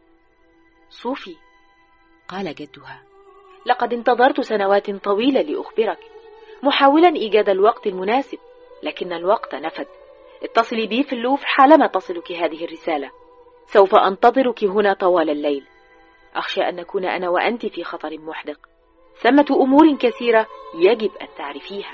صوفي، قال جدها، لقد انتظرت سنوات طويلة لأخبرك، محاولا إيجاد الوقت المناسب، لكن الوقت نفد. اتصلي بي في اللوفر حالما تصلك هذه الرسالة. سوف أنتظرك هنا طوال الليل. أخشى أن نكون أنا وأنت في خطر محدق. ثمة أمور كثيرة يجب أن تعرفيها.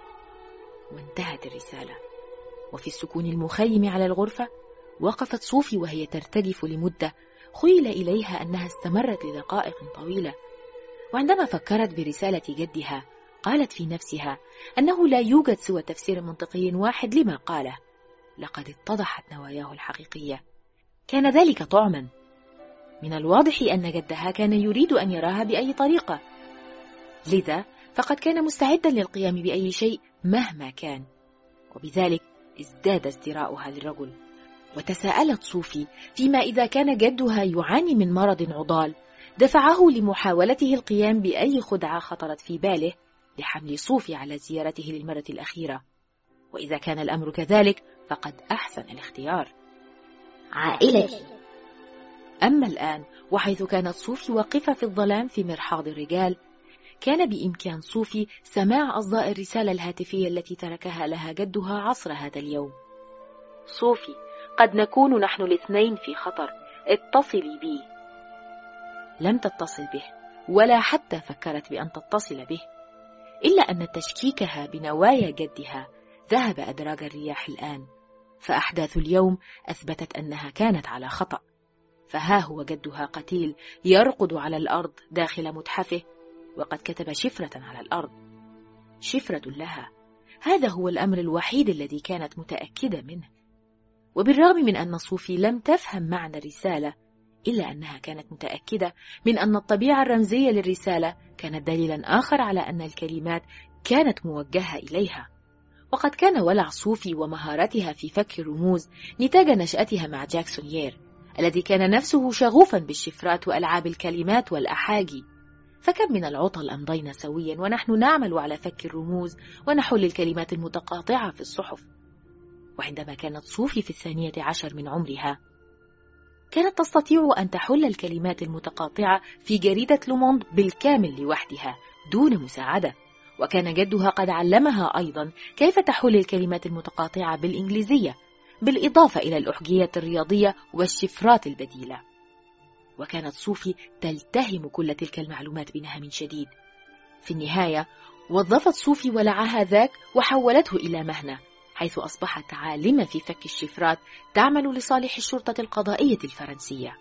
وانتهت الرسالة، وفي السكون المخيم على الغرفة وقفت صوفي وهي ترتجف لمدة خيل إليها أنها استمرت لدقائق طويلة. وعندما فكرت برسالة جدها قالت في نفسها أنه لا يوجد سوى تفسير منطقي واحد لما قاله، لقد اتضحت نواياه الحقيقية. كان ذلك طعما. من الواضح أن جدها كان يريد أن يراها بأي طريقة، لذا فقد كان مستعدا للقيام بأي شيء مهما كان، وبذلك ازداد ازدراؤها للرجل. وتساءلت صوفي فيما إذا كان جدها يعاني من مرض عضال دفعه لمحاولته القيام بأي خدعة خطرت في باله لحمل صوفي على زيارته للمرة الأخيرة. وإذا كان الأمر كذلك فقد أحسن الاختيار. عائلتي. أما الآن وحيث كانت صوفي واقفة في الظلام في مرحاض الرجال، كان بإمكان صوفي سماع أصداء الرسالة الهاتفية التي تركها لها جدها عصر هذا اليوم. صوفي، قد نكون نحن الاثنين في خطر، اتصلي بي. لم تتصل به ولا حتى فكرت بأن تتصل به، إلا أن تشكيكها بنوايا جدها ذهب أدراج الرياح الآن، فأحداث اليوم أثبتت أنها كانت على خطأ. فها هو جدها قتيل يرقد على الأرض داخل متحفه، وقد كتب شفرة على الأرض، شفرة لها. هذا هو الأمر الوحيد الذي كانت متأكدة منه. وبالرغم من أن صوفي لم تفهم معنى الرسالة، إلا أنها كانت متأكدة من أن الطبيعة الرمزية للرسالة كانت دليلا آخر على أن الكلمات كانت موجهة إليها. وقد كان ولع صوفي ومهارتها في فك الرموز نتاج نشأتها مع جاك سونيير، الذي كان نفسه شغوفا بالشفرات وألعاب الكلمات والأحاجي. فكم من العطل أمضينا سويا ونحن نعمل على فك الرموز ونحل الكلمات المتقاطعة في الصحف. وعندما كانت صوفي في الثانية عشر من عمرها، كانت تستطيع أن تحل الكلمات المتقاطعة في جريدة لوموند بالكامل لوحدها دون مساعدة. وكان جدها قد علمها أيضا كيف تحل الكلمات المتقاطعة بالإنجليزية، بالإضافة إلى الأحجية الرياضية والشفرات البديلة. وكانت صوفي تلتهم كل تلك المعلومات بنهم شديد. في النهاية وظفت صوفي ولعها ذاك وحولته إلى مهنة، حيث أصبحت عالمة في فك الشفرات تعمل لصالح الشرطة القضائية الفرنسية.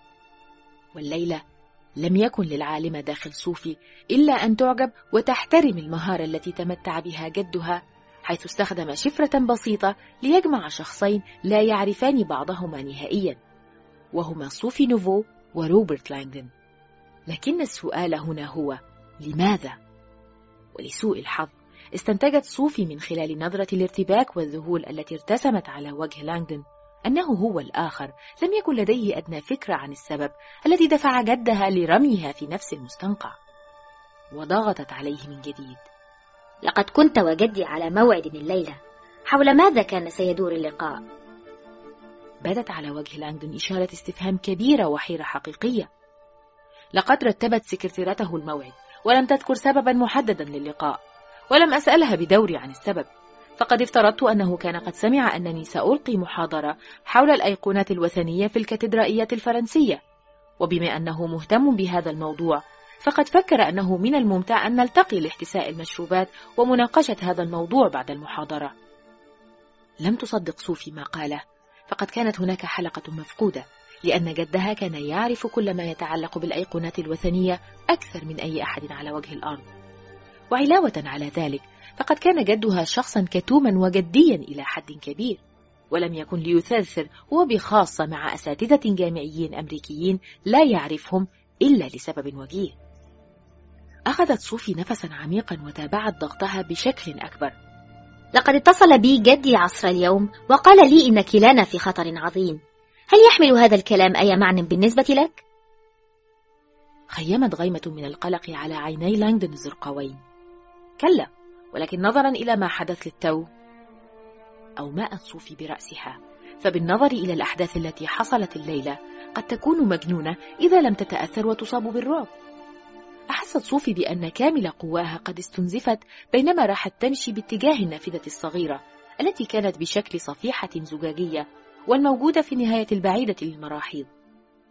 والليلة لم يكن للعالمة داخل صوفي إلا أن تعجب وتحترم المهارة التي تمتع بها جدها، حيث استخدم شفرة بسيطة ليجمع شخصين لا يعرفان بعضهما نهائيا، وهما صوفي نوفو وروبرت لانغدون. لكن السؤال هنا هو لماذا؟ ولسوء الحظ استنتجت صوفي من خلال نظرة الارتباك والذهول التي ارتسمت على وجه لانغدون أنه هو الآخر لم يكن لديه أدنى فكرة عن السبب الذي دفع جدها لرميها في نفس المستنقع. وضغطت عليه من جديد. لقد كنت وجدي على موعد الليلة، حول ماذا كان سيدور اللقاء؟ بدت على وجه لانغدون إشارة استفهام كبيرة وحيرة حقيقية. لقد رتبت سكرتيرته الموعد ولم تذكر سببا محددا للقاء، ولم أسألها بدوري عن السبب، فقد افترضت أنه كان قد سمع أنني سألقي محاضرة حول الأيقونات الوثنية في الكاتدرائية الفرنسية، وبما أنه مهتم بهذا الموضوع فقد فكر أنه من الممتع أن نلتقي لاحتساء المشروبات ومناقشة هذا الموضوع بعد المحاضرة. لم تصدق صوفي ما قاله، فقد كانت هناك حلقة مفقودة، لأن جدها كان يعرف كل ما يتعلق بالأيقونات الوثنية أكثر من أي أحد على وجه الأرض. وعلاوة على ذلك فقد كان جدها شخصا كتوما وجديا إلى حد كبير، ولم يكن ليثاثر وبخاصة مع أساتذة جامعيين أمريكيين لا يعرفهم إلا لسبب وجيه. أخذت صوفي نفسا عميقا وتابعت ضغطها بشكل أكبر. لقد اتصل بي جدي عصر اليوم وقال لي إن كلانا في خطر عظيم. هل يحمل هذا الكلام أي معنى بالنسبة لك؟ خيمت غيمة من القلق على عيني لانغدون الزرقاوين. كلا، ولكن نظرا إلى ما حدث للتو أومأت صوفي برأسها، فبالنظر إلى الأحداث التي حصلت الليلة قد تكون مجنونة إذا لم تتأثر وتصاب بالرعب. أحست صوفي بأن كامل قواها قد استنزفت بينما راحت تمشي باتجاه النافذة الصغيرة التي كانت بشكل صفيحة زجاجية والموجودة في النهاية البعيدة للمراحيض.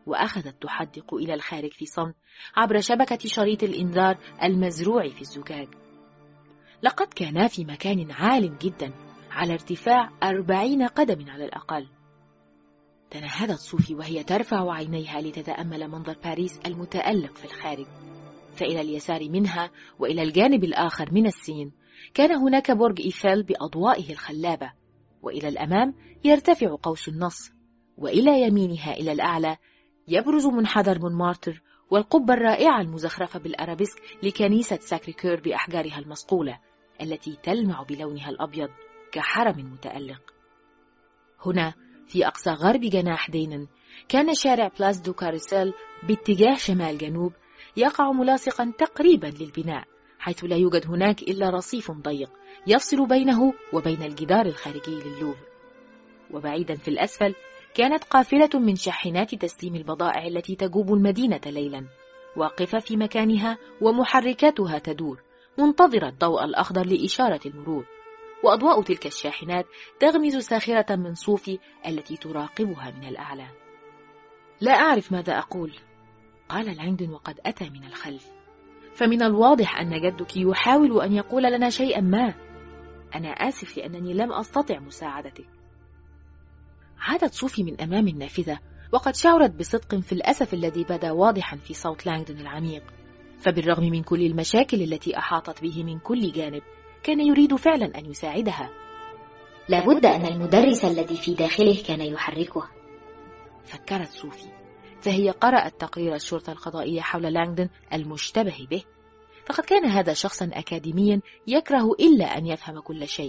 وأخذت تحدق إلى الخارج في صمت عبر شبكة شريط الإنذار المزروع في الزجاج. لقد كانا في مكان عال جدا على ارتفاع أربعين قدم على الأقل. تنهدت صوفي وهي ترفع عينيها لتتأمل منظر باريس المتألق في الخارج، فإلى اليسار منها وإلى الجانب الآخر من السين كان هناك برج إيفل بأضوائه الخلابة، وإلى الأمام يرتفع قوس النصر، وإلى يمينها إلى الأعلى يبرز منحدر مونمارتر والقبة الرائعة المزخرفة بالأرابيسك لكنيسة ساكريكور بأحجارها المصقولة التي تلمع بلونها الأبيض كحرم متألق. هنا في أقصى غرب جناح دينن كان شارع بلاس دو كاريسيل باتجاه شمال جنوب يقع ملاصقا تقريبا للبناء، حيث لا يوجد هناك إلا رصيف ضيق يفصل بينه وبين الجدار الخارجي لللوفر. وبعيدا في الأسفل كانت قافلة من شاحنات تسليم البضائع التي تجوب المدينة ليلا، واقفة في مكانها ومحركاتها تدور منتظرة الضوء الأخضر لإشارة المرور، وأضواء تلك الشاحنات تغمز ساخرة من صوفي التي تراقبها من الأعلى. لا أعرف ماذا أقول، قال لانغدون وقد أتى من الخلف، فمن الواضح أن جدك يحاول أن يقول لنا شيئا ما. أنا آسف لأنني لم أستطع مساعدتك. عادت صوفي من أمام النافذة وقد شعرت بصدق في الأسف الذي بدا واضحا في صوت لانغدون العميق، فبالرغم من كل المشاكل التي أحاطت به من كل جانب كان يريد فعلا أن يساعدها. لابد أن المدرس الذي في داخله كان يحركه، فكرت صوفي، فهي قرأت تقرير الشرطة القضائية حول لانغدون المشتبه به، فقد كان هذا شخصا أكاديميا يكره إلا أن يفهم كل شيء.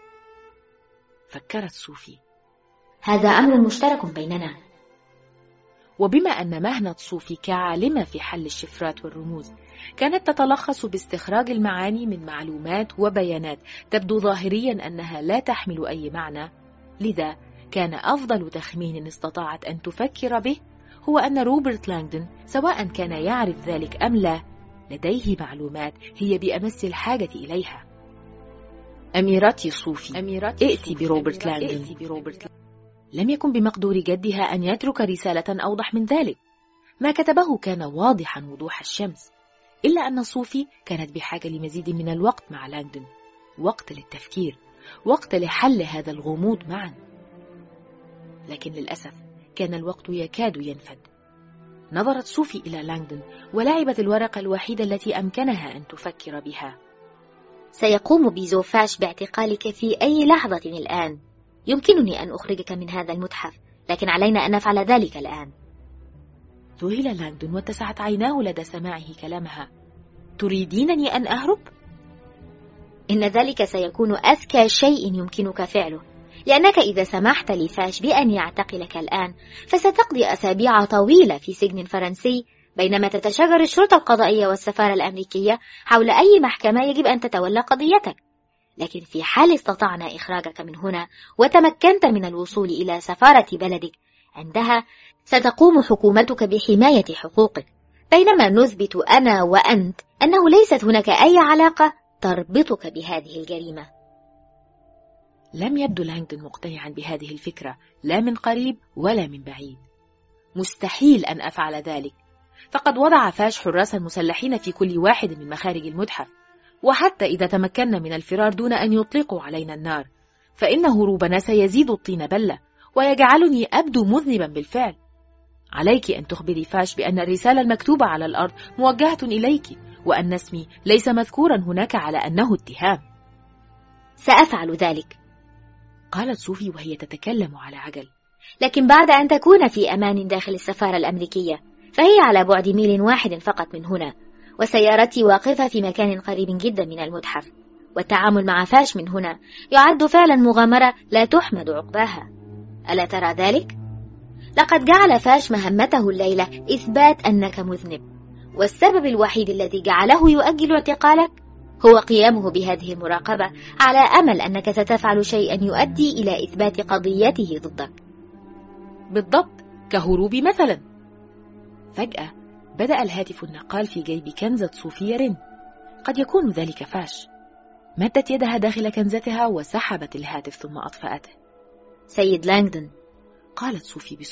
فكرت صوفي، هذا أمر مشترك بيننا. وبما أن مهنة صوفي كعالمة في حل الشفرات والرموز كانت تتلخص باستخراج المعاني من معلومات وبيانات تبدو ظاهريا أنها لا تحمل أي معنى، لذا كان أفضل تخمين استطاعت أن تفكر به هو أن روبرت لانغدون سواء كان يعرف ذلك أم لا لديه معلومات هي بأمس الحاجة إليها. أميرتي صوفي، أميرتي ائتي بروبرت لانغدون. لم يكن بمقدور جدها أن يترك رسالة أوضح من ذلك. ما كتبه كان واضحا وضوح الشمس، إلا أن صوفي كانت بحاجة لمزيد من الوقت مع لانغدون، وقت للتفكير، وقت لحل هذا الغموض معا. لكن للأسف كان الوقت يكاد ينفد. نظرت صوفي إلى لانغدون ولعبت الورقة الوحيدة التي أمكنها أن تفكر بها. سيقوم بيزوفاش باعتقالك في أي لحظة الآن. يمكنني أن أخرجك من هذا المتحف، لكن علينا أن نفعل ذلك الآن. ذهل لانغدون واتسعت عيناه لدى سماعه كلامها. تريدينني أن أهرب؟ إن ذلك سيكون أذكى شيء يمكنك فعله، لأنك إذا سمحت لفاش بأن يعتقلك الآن فستقضي أسابيع طويلة في سجن فرنسي، بينما تتشاجر الشرطة القضائية والسفارة الأمريكية حول أي محكمة يجب أن تتولى قضيتك. لكن في حال استطعنا إخراجك من هنا وتمكنت من الوصول إلى سفارة بلدك، عندها ستقوم حكومتك بحماية حقوقك، بينما نثبت أنا وأنت أنه ليست هناك أي علاقة تربطك بهذه الجريمة. لم يبدو لانغدون مقتنعا بهذه الفكرة لا من قريب ولا من بعيد. مستحيل أن أفعل ذلك، فقد وضع فاش حراسا مسلحين في كل واحد من مخارج المتحف، وحتى إذا تمكنا من الفرار دون أن يطلقوا علينا النار فإن هروبنا سيزيد الطين بلة ويجعلني أبدو مذنبا بالفعل. عليك أن تخبري فاش بأن الرسالة المكتوبة على الأرض موجهة إليك، وأن اسمي ليس مذكورا هناك على أنه اتهام. سأفعل ذلك، قالت صوفي وهي تتكلم على عجل، لكن بعد أن تكون في أمان داخل السفارة الأمريكية، فهي على بعد ميل واحد فقط من هنا، وسيارتي واقفة في مكان قريب جدا من المتحف، والتعامل مع فاش من هنا يعد فعلا مغامرة لا تحمد عقباها. ألا ترى ذلك؟ لقد جعل فاش مهمته الليلة إثبات أنك مذنب، والسبب الوحيد الذي جعله يؤجل اعتقالك هو قيامه بهذه المراقبة على أمل أنك ستفعل شيئا يؤدي إلى إثبات قضيته ضدك. بالضبط، كهروبي مثلا. فجأة بدأ الهاتف النقال في جيب كنزة صوفي يرن. قد يكون ذلك فاش. مدت يدها داخل كنزتها وسحبت الهاتف ثم أطفأته. سيد لانغدون، قالت صوفي بسرعة،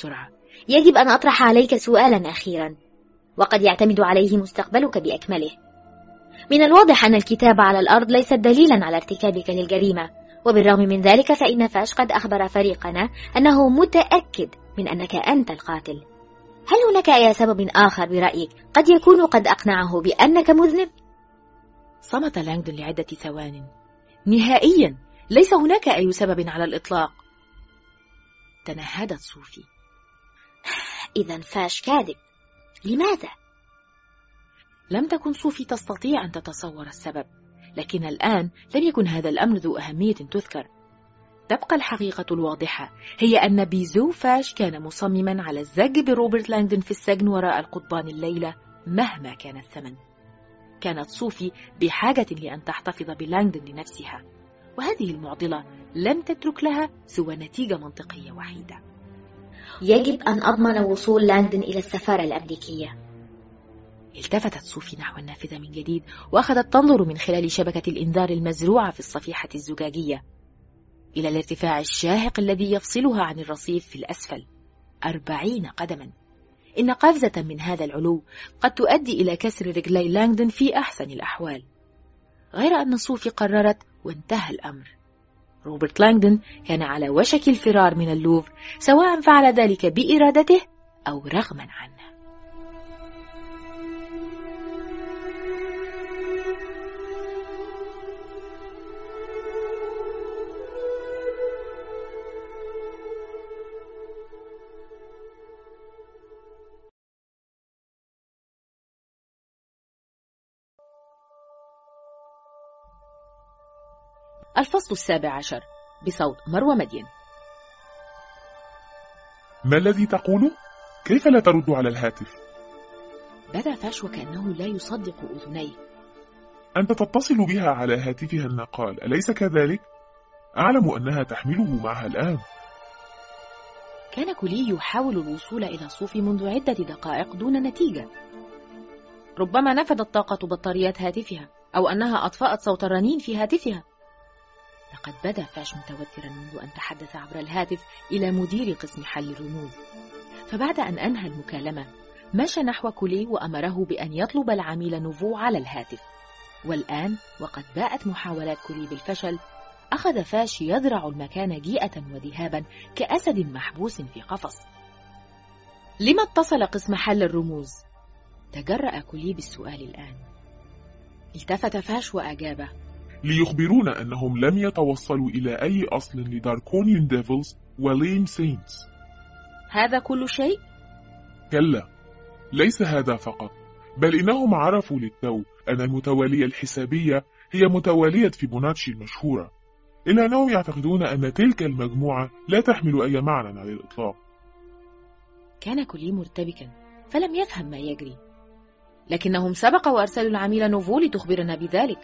يجب أن أطرح عليك سؤالا أخيرا، وقد يعتمد عليه مستقبلك بأكمله. من الواضح أن الكتابة على الأرض ليست دليلا على ارتكابك للجريمة، وبالرغم من ذلك فإن فاش قد أخبر فريقنا أنه متأكد من أنك أنت القاتل. هل هناك أي سبب آخر برأيك قد يكون قد أقنعه بأنك مذنب؟ صمت لانغدون لعدة ثوان. نهائيا ليس هناك أي سبب على الإطلاق. تنهدت صوفي. إذا فاش كاذب. لماذا؟ لم تكن صوفي تستطيع أن تتصور السبب، لكن الآن لم يكن هذا الأمر ذو أهمية تذكر. تبقى الحقيقة الواضحة، هي أن بيزو فاش كان مصمما على الزج بروبرت لانغدون في السجن وراء القضبان الليلة مهما كان الثمن. كانت صوفي بحاجة لأن تحتفظ بلانغدون لنفسها، وهذه المعضلة لم تترك لها سوى نتيجة منطقية وحيدة. يجب أن أضمن وصول لانغدون إلى السفارة الأمريكية. التفتت صوفي نحو النافذة من جديد، وأخذت تنظر من خلال شبكة الإنذار المزروعة في الصفيحة الزجاجية إلى الارتفاع الشاهق الذي يفصلها عن الرصيف في الأسفل أربعين قدما. إن قفزة من هذا العلو قد تؤدي إلى كسر رجلي لانغدون في أحسن الأحوال. غير أن صوفي قررت وانتهى الأمر. روبرت لانغدون كان على وشك الفرار من اللوفر، سواء فعل ذلك بإرادته أو رغما عنه. الفصل السابع عشر بصوت مروى مدين. ما الذي تقوله؟ كيف لا ترد على الهاتف؟ بدا فاش وكأنه لا يصدق أذنيه. أنت تتصل بها على هاتفها النقال، أليس كذلك؟ أعلم أنها تحمله معها الآن. كان كولي يحاول الوصول إلى صوفي منذ عدة دقائق دون نتيجة. ربما نفدت طاقة بطاريات هاتفها، أو أنها أطفأت صوت الرنين في هاتفها. لقد بدا فاش متوترا منذ أن تحدث عبر الهاتف إلى مدير قسم حل الرموز، فبعد أن أنهى المكالمة مشى نحو كولي وأمره بأن يطلب العميل نوفو على الهاتف. والآن وقد باءت محاولات كولي بالفشل، أخذ فاش يذرع المكان جيئة وذهابا كأسد محبوس في قفص. لما اتصل قسم حل الرموز؟ تجرأ كولي بالسؤال الآن. التفت فاش وأجابه: ليخبرونا أنهم لم يتوصلوا إلى أي أصل لداركونيون ديفلز وليم سينتس. هذا كل شيء؟ كلا، ليس هذا فقط، بل إنهم عرفوا للتو أن المتوالية الحسابية هي متوالية فيبوناتشي المشهورة، إلا أنهم يعتقدون أن تلك المجموعة لا تحمل أي معنى على الإطلاق. كان كولي مرتبكا فلم يفهم ما يجري، لكنهم سبقوا وأرسلوا العميل نوفو لتخبرنا بذلك.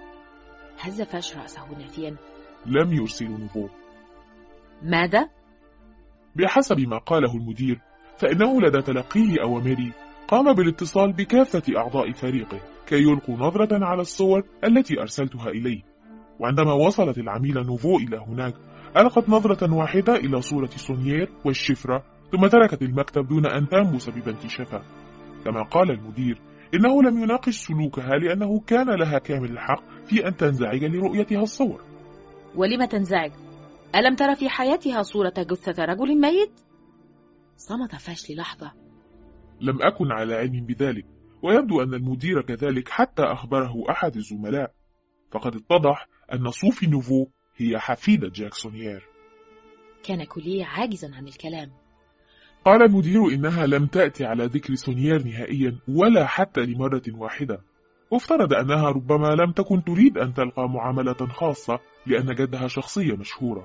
هز فاش رأسه نافيا. لم يرسلوا نوفو. ماذا؟ بحسب ما قاله المدير، فإنه لدى تلقيه أوامري قام بالاتصال بكافة أعضاء فريقه كي يلقوا نظرة على الصور التي أرسلتها إليه. وعندما وصلت العميلة نوفو إلى هناك ألقت نظرة واحدة إلى صورة سونيير والشفرة، ثم تركت المكتب دون أن تنبس ببنت شفة. كما قال المدير، إنه لم يناقش سلوكها لأنه كان لها كامل الحق في أن تنزعج لرؤيتها الصور. ولم تنزعج؟ ألم ترى في حياتها صورة جثة رجل ميت؟ صمت فاش للحظة. لم أكن على علم بذلك، ويبدو أن المدير كذلك حتى أخبره أحد الزملاء، فقد اتضح أن صوفي نوفو هي حفيدة جاكسونيير. كان كولي عاجزا عن الكلام. قال المدير إنها لم تأتي على ذكر سونيير نهائيا ولا حتى لمرة واحدة، وافترض أنها ربما لم تكن تريد أن تلقى معاملة خاصة لأن جدها شخصية مشهورة.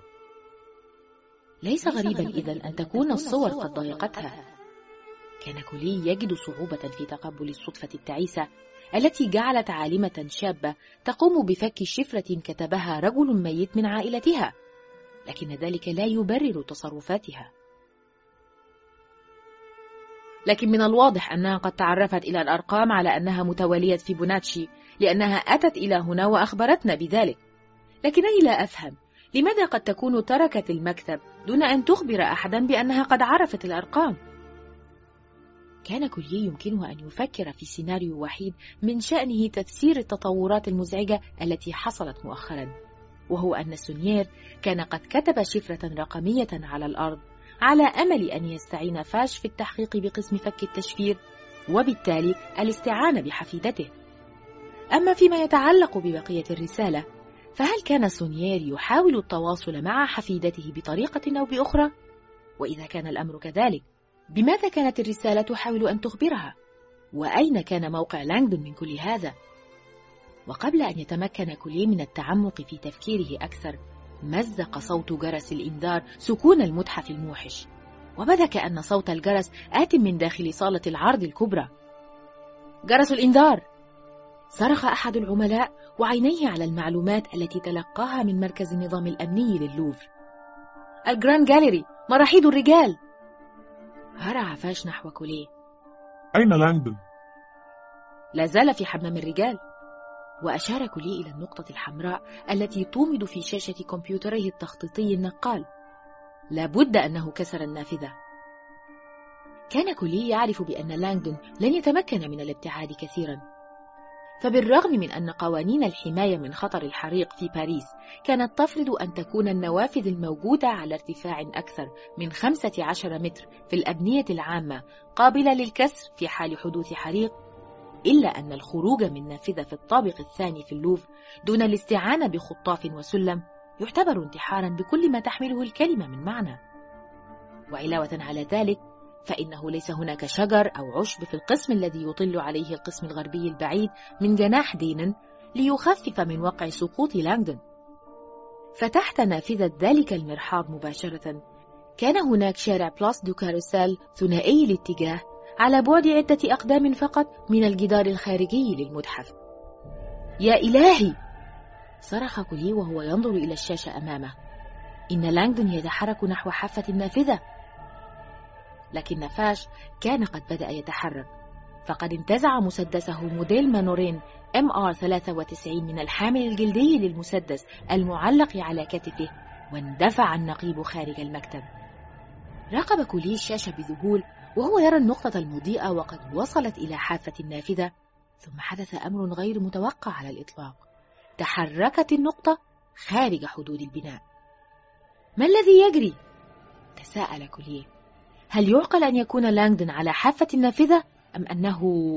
ليس غريبا إذن أن تكون الصور قد ضايقتها. كان كولي يجد صعوبة في تقبل الصدفة التعيسة التي جعلت عالمة شابة تقوم بفك شفرة كتبها رجل ميت من عائلتها، لكن ذلك لا يبرر تصرفاتها. لكن من الواضح أنها قد تعرفت إلى الأرقام على أنها متوالية فيبوناتشي، لأنها أتت إلى هنا وأخبرتنا بذلك. لكنني لا أفهم لماذا قد تكون تركت المكتب دون أن تخبر أحدا بأنها قد عرفت الأرقام؟ كان كوليه يمكنه أن يفكر في سيناريو وحيد من شأنه تفسير التطورات المزعجة التي حصلت مؤخرا، وهو أن سونيير كان قد كتب شفرة رقمية على الأرض على أمل أن يستعين فاش في التحقيق بقسم فك التشفير، وبالتالي الاستعانة بحفيدته. أما فيما يتعلق ببقية الرسالة، فهل كان سونيير يحاول التواصل مع حفيدته بطريقة أو بأخرى؟ وإذا كان الأمر كذلك، بماذا كانت الرسالة تحاول أن تخبرها؟ وأين كان موقع لانغدون من كل هذا؟ وقبل أن يتمكن كوليه من التعمق في تفكيره أكثر، مزق صوت جرس الإنذار سكون المتحف الموحش، وبدا كأن صوت الجرس آت من داخل صالة العرض الكبرى. جرس الإنذار! صرخ أحد العملاء وعينيه على المعلومات التي تلقاها من مركز النظام الأمني لللوفر. الجراند جاليري، مراحيض الرجال! هرع فاش نحو كوليه. أين لانغدون؟ لا زال في حمام الرجال. وأشار كوليه إلى النقطة الحمراء التي تومض في شاشة كمبيوتره التخطيطي النقال. لابد أنه كسر النافذة. كان كوليه يعرف بأن لانغدون لن يتمكن من الابتعاد كثيرا، فبالرغم من أن قوانين الحماية من خطر الحريق في باريس كانت تفرض أن تكون النوافذ الموجودة على ارتفاع أكثر من خمسة عشر متر في الأبنية العامة قابلة للكسر في حال حدوث حريق، إلا أن الخروج من نافذة في الطابق الثاني في اللوفر دون الاستعانة بخطاف وسلم يعتبر انتحارا بكل ما تحمله الكلمة من معنى. وعلاوة على ذلك، فإنه ليس هناك شجر أو عشب في القسم الذي يطل عليه القسم الغربي البعيد من جناح دينن ليخفف من وقع سقوط لانغدون. فتحت نافذة ذلك المرحاض مباشرة كان هناك شارع بلاس دو كاروسيل ثنائي الاتجاه على بعد عدة أقدام فقط من الجدار الخارجي للمتحف. يا إلهي! صرخ كوليه وهو ينظر إلى الشاشة أمامه. إن لانغدون يتحرك نحو حافة النافذة. لكن فاش كان قد بدأ يتحرك، فقد انتزع مسدسه موديل مانورين إم آر ثلاثة وتسعين من الحامل الجلدي للمسدس المعلق على كتفه، واندفع النقيب خارج المكتب. راقب كوليه الشاشة بذهول وهو يرى النقطة المضيئة وقد وصلت إلى حافة النافذة، ثم حدث أمر غير متوقع على الإطلاق. تحركت النقطة خارج حدود البناء. ما الذي يجري؟ تساءل كوليه. هل يعقل أن يكون لانغدون على حافة النافذة أم أنه...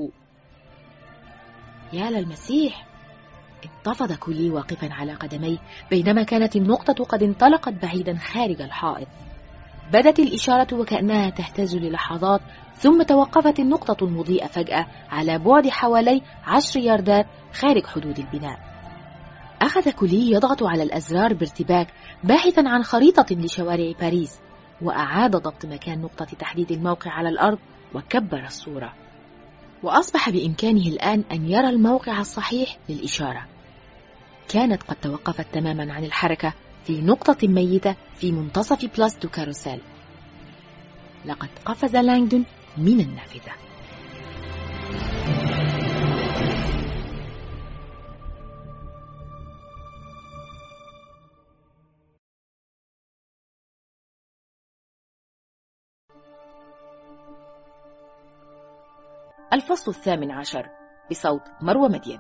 يا للمسيح! انتفض كوليه واقفا على قدميه بينما كانت النقطة قد انطلقت بعيدا خارج الحائط. بدت الإشارة وكأنها تهتز للحظات، ثم توقفت النقطة المضيئة فجأة على بعد حوالي عشر ياردات خارج حدود البناء. أخذ كوليه يضغط على الأزرار بارتباك باحثا عن خريطة لشوارع باريس، وأعاد ضبط مكان نقطة تحديد الموقع على الأرض وكبر الصورة، وأصبح بإمكانه الآن أن يرى الموقع الصحيح للإشارة. كانت قد توقفت تماما عن الحركة في نقطة ميتة في منتصف بلاس دو كاروسيل. لقد قفز لانغدون من النافذة. الفصل الثامن عشر بصوت مروى مدين.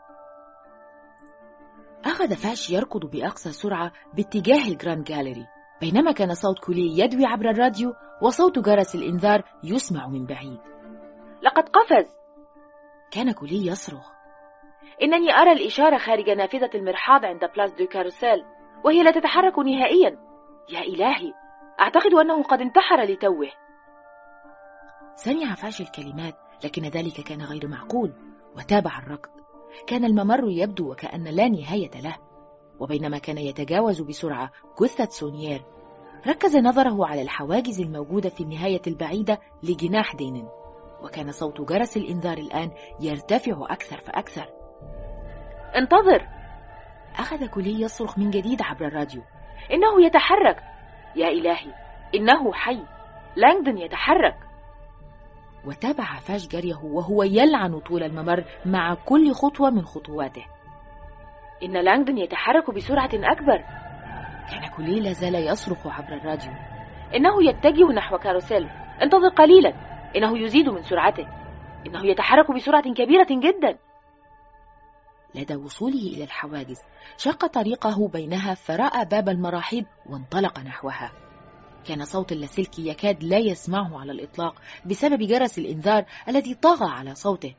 أخذ فاش يركض بأقصى سرعة باتجاه الجراند جاليري، بينما كان صوت كوليه يدوي عبر الراديو وصوت جرس الإنذار يسمع من بعيد. لقد قفز! كان كوليه يصرخ. إنني أرى الإشارة خارج نافذة المرحاض عند بلاس دو كاروسيل، وهي لا تتحرك نهائيا. يا إلهي! أعتقد أنه قد انتحر لتوه. سمع فاش الكلمات، لكن ذلك كان غير معقول، وتابع الركض. كان الممر يبدو وكأن لا نهاية له، وبينما كان يتجاوز بسرعة جثة سونيير، ركز نظره على الحواجز الموجودة في النهاية البعيدة لجناح دينن، وكان صوت جرس الإنذار الآن يرتفع أكثر فأكثر. انتظر! أخذ كوليه يصرخ من جديد عبر الراديو. إنه يتحرك! يا إلهي! إنه حي! لانغدون يتحرك! وتابع فاش جريه وهو يلعن طول الممر مع كل خطوة من خطواته. إن لانغدون يتحرك بسرعة أكبر. كان كوليه لا زال يصرخ عبر الراديو: إنه يتجه نحو كاروسيل، انتظر قليلا، إنه يزيد من سرعته، إنه يتحرك بسرعة كبيرة جدا. لدى وصوله إلى الحواجز شق طريقه بينها فرأى باب المراحيض وانطلق نحوها. كان صوت اللاسلكي يكاد لا يسمعه على الإطلاق بسبب جرس الإنذار الذي طغى على صوته.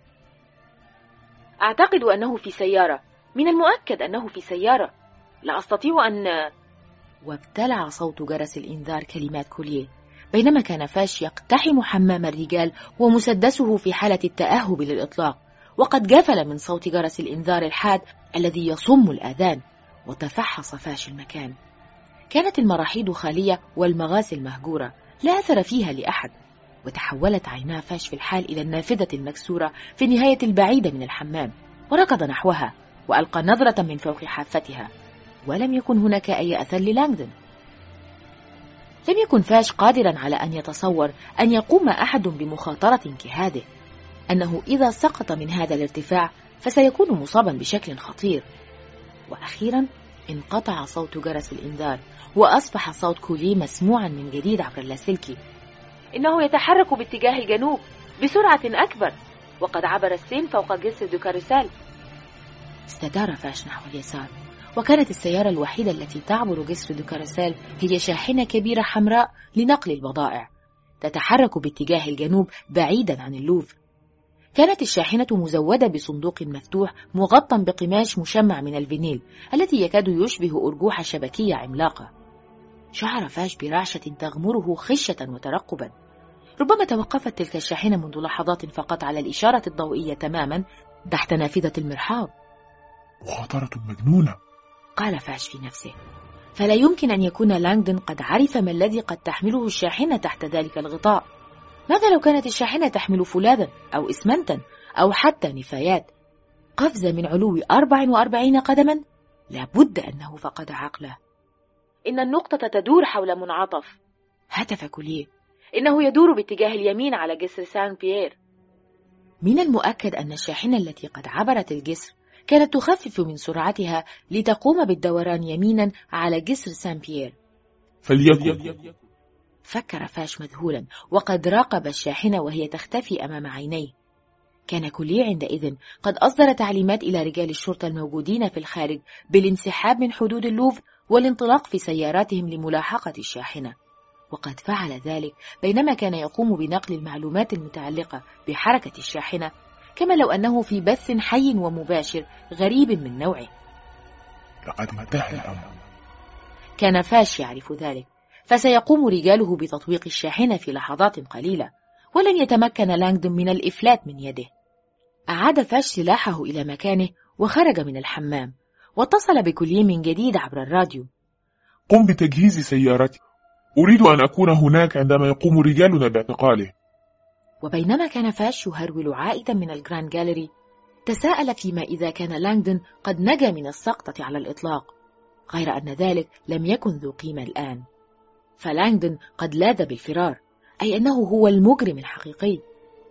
أعتقد أنه في سيارة، من المؤكد أنه في سيارة، لا أستطيع أن... وابتلع صوت جرس الإنذار كلمات كوليه، بينما كان فاش يقتحم حمام الرجال ومسدسه في حالة التأهب للإطلاق، وقد جفل من صوت جرس الإنذار الحاد الذي يصم الآذان، وتفحص فاش المكان. كانت المراحيض خالية والمغاسل مهجورة، لا أثر فيها لأحد، وتحولت عينا فاش في الحال إلى النافذة المكسورة في النهاية البعيدة من الحمام، وركض نحوها وألقى نظرة من فوق حافتها، ولم يكن هناك أي أثر للانغدون. لم يكن فاش قادرا على أن يتصور أن يقوم أحد بمخاطرة كهذه، أنه إذا سقط من هذا الارتفاع فسيكون مصابا بشكل خطير. وأخيرا انقطع صوت جرس الإنذار، وأصبح صوت كوليه مسموعا من جديد عبر اللاسلكي: إنه يتحرك باتجاه الجنوب بسرعة أكبر، وقد عبر السين فوق جسر دو كاروسيل. استدار فاش نحو اليسار، وكانت السيارة الوحيدة التي تعبر جسر دو كاروسيل هي شاحنة كبيرة حمراء لنقل البضائع، تتحرك باتجاه الجنوب بعيدا عن اللوفر. كانت الشاحنة مزودة بصندوق مفتوح مغطى بقماش مشمع من الفينيل التي يكاد يشبه أرجوحة شبكية عملاقة. شعر فاش برعشة تغمره خشية وترقبا. ربما توقفت تلك الشاحنة منذ لحظات فقط على الإشارة الضوئية تماما تحت نافذة المرحاض. مخاطرة مجنونة، قال فاش في نفسه. فلا يمكن أن يكون لانغدون قد عرف ما الذي قد تحمله الشاحنة تحت ذلك الغطاء. ماذا لو كانت الشاحنة تحمل فولاذا أو إسمنتا أو حتى نفايات؟ قفزة من علو أربع وأربعين قدما؟ لابد أنه فقد عقله. إن النقطة تدور حول منعطف، هتف كوليه. إنه يدور باتجاه اليمين على جسر سان بيير. من المؤكد أن الشاحنة التي قد عبرت الجسر كانت تخفف من سرعتها لتقوم بالدوران يمينا على جسر سان بيير. فليكن، فكر فاش مذهولا، وقد راقب الشاحنة وهي تختفي أمام عينيه. كان كوليه عندئذ قد أصدر تعليمات إلى رجال الشرطة الموجودين في الخارج بالانسحاب من حدود اللوفر والانطلاق في سياراتهم لملاحقة الشاحنة، وقد فعل ذلك بينما كان يقوم بنقل المعلومات المتعلقة بحركة الشاحنة، كما لو أنه في بث حي ومباشر غريب من نوعه. لقد انتهى الأمر. كان فاش يعرف ذلك، فسيقوم رجاله بتطويق الشاحنة في لحظات قليلة، ولن يتمكن لانغدون من الإفلات من يده. أعاد فاش سلاحه إلى مكانه وخرج من الحمام، واتصل بكوليه من جديد عبر الراديو. قم بتجهيز سيارتي، أريد أن أكون هناك عندما يقوم رجالنا باعتقاله. وبينما كان فاش يهرول عائدا من الجراند جاليري، تساءل فيما إذا كان لانغدون قد نجا من السقطة على الإطلاق، غير أن ذلك لم يكن ذو قيمة الآن، فلانغدون قد لاذ بالفرار، أي أنه هو المجرم الحقيقي.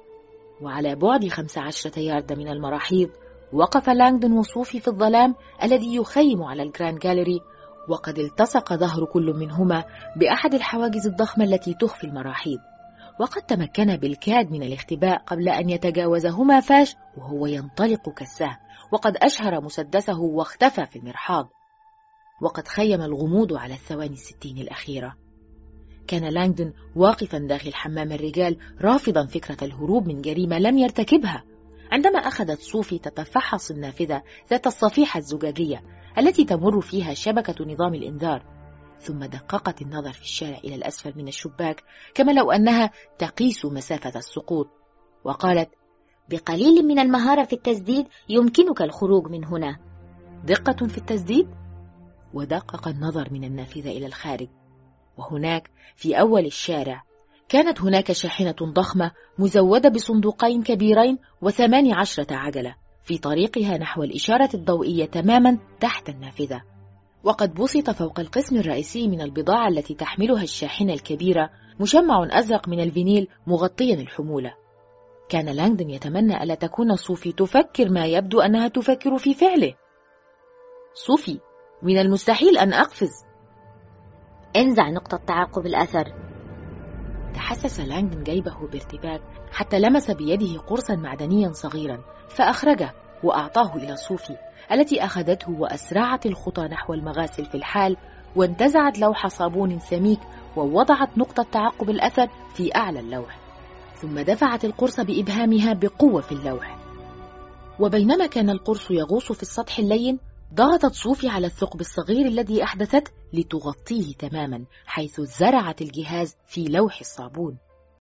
وعلى بعد خمس عشرة يارد من المراحيض وقف لانغدون وصوفي في الظلام الذي يخيم على الجراند جاليري، وقد التصق ظهر كل منهما بأحد الحواجز الضخمة التي تخفي المراحيض، وقد تمكن بالكاد من الاختباء قبل أن يتجاوزهما فاش وهو ينطلق كالسهم، وقد أشهر مسدسه واختفى في المرحاض. وقد خيم الغموض على الثواني الستين الأخيرة. كان لانغدون واقفا داخل حمام الرجال رافضا فكرة الهروب من جريمة لم يرتكبها، عندما أخذت صوفي تتفحص النافذة ذات الصفيحة الزجاجية التي تمر فيها شبكة نظام الإنذار، ثم دققت النظر في الشارع إلى الأسفل من الشباك كما لو أنها تقيس مسافة السقوط، وقالت: بقليل من المهارة في التسديد يمكنك الخروج من هنا. دقة في التسديد؟ ودقق النظر من النافذة إلى الخارج، وهناك في أول الشارع كانت هناك شاحنة ضخمة مزودة بصندوقين كبيرين وثمان عشرة عجلة في طريقها نحو الإشارة الضوئية تماما تحت النافذة، وقد بسط فوق القسم الرئيسي من البضاعة التي تحملها الشاحنة الكبيرة مشمع أزرق من الفينيل مغطيا الحمولة. كان لانغدون يتمنى ألا تكون صوفي تفكر ما يبدو أنها تفكر في فعله. صوفي، من المستحيل أن أقفز. انزع نقطة تعقب الأثر. تحسس لانغدون جيبه بارتباك حتى لمس بيده قرصا معدنيا صغيرا فأخرجه وأعطاه إلى صوفي التي أخذته وأسرعت الخطى نحو المغاسل في الحال، وانتزعت لوح صابون سميك ووضعت نقطة تعقب الأثر في أعلى اللوح، ثم دفعت القرص بإبهامها بقوة في اللوح. وبينما كان القرص يغوص في السطح اللين، ضغطت صوفي على الثقب الصغير الذي أحدثته لتغطيه تماما، حيث زرعت الجهاز في لوح الصابون.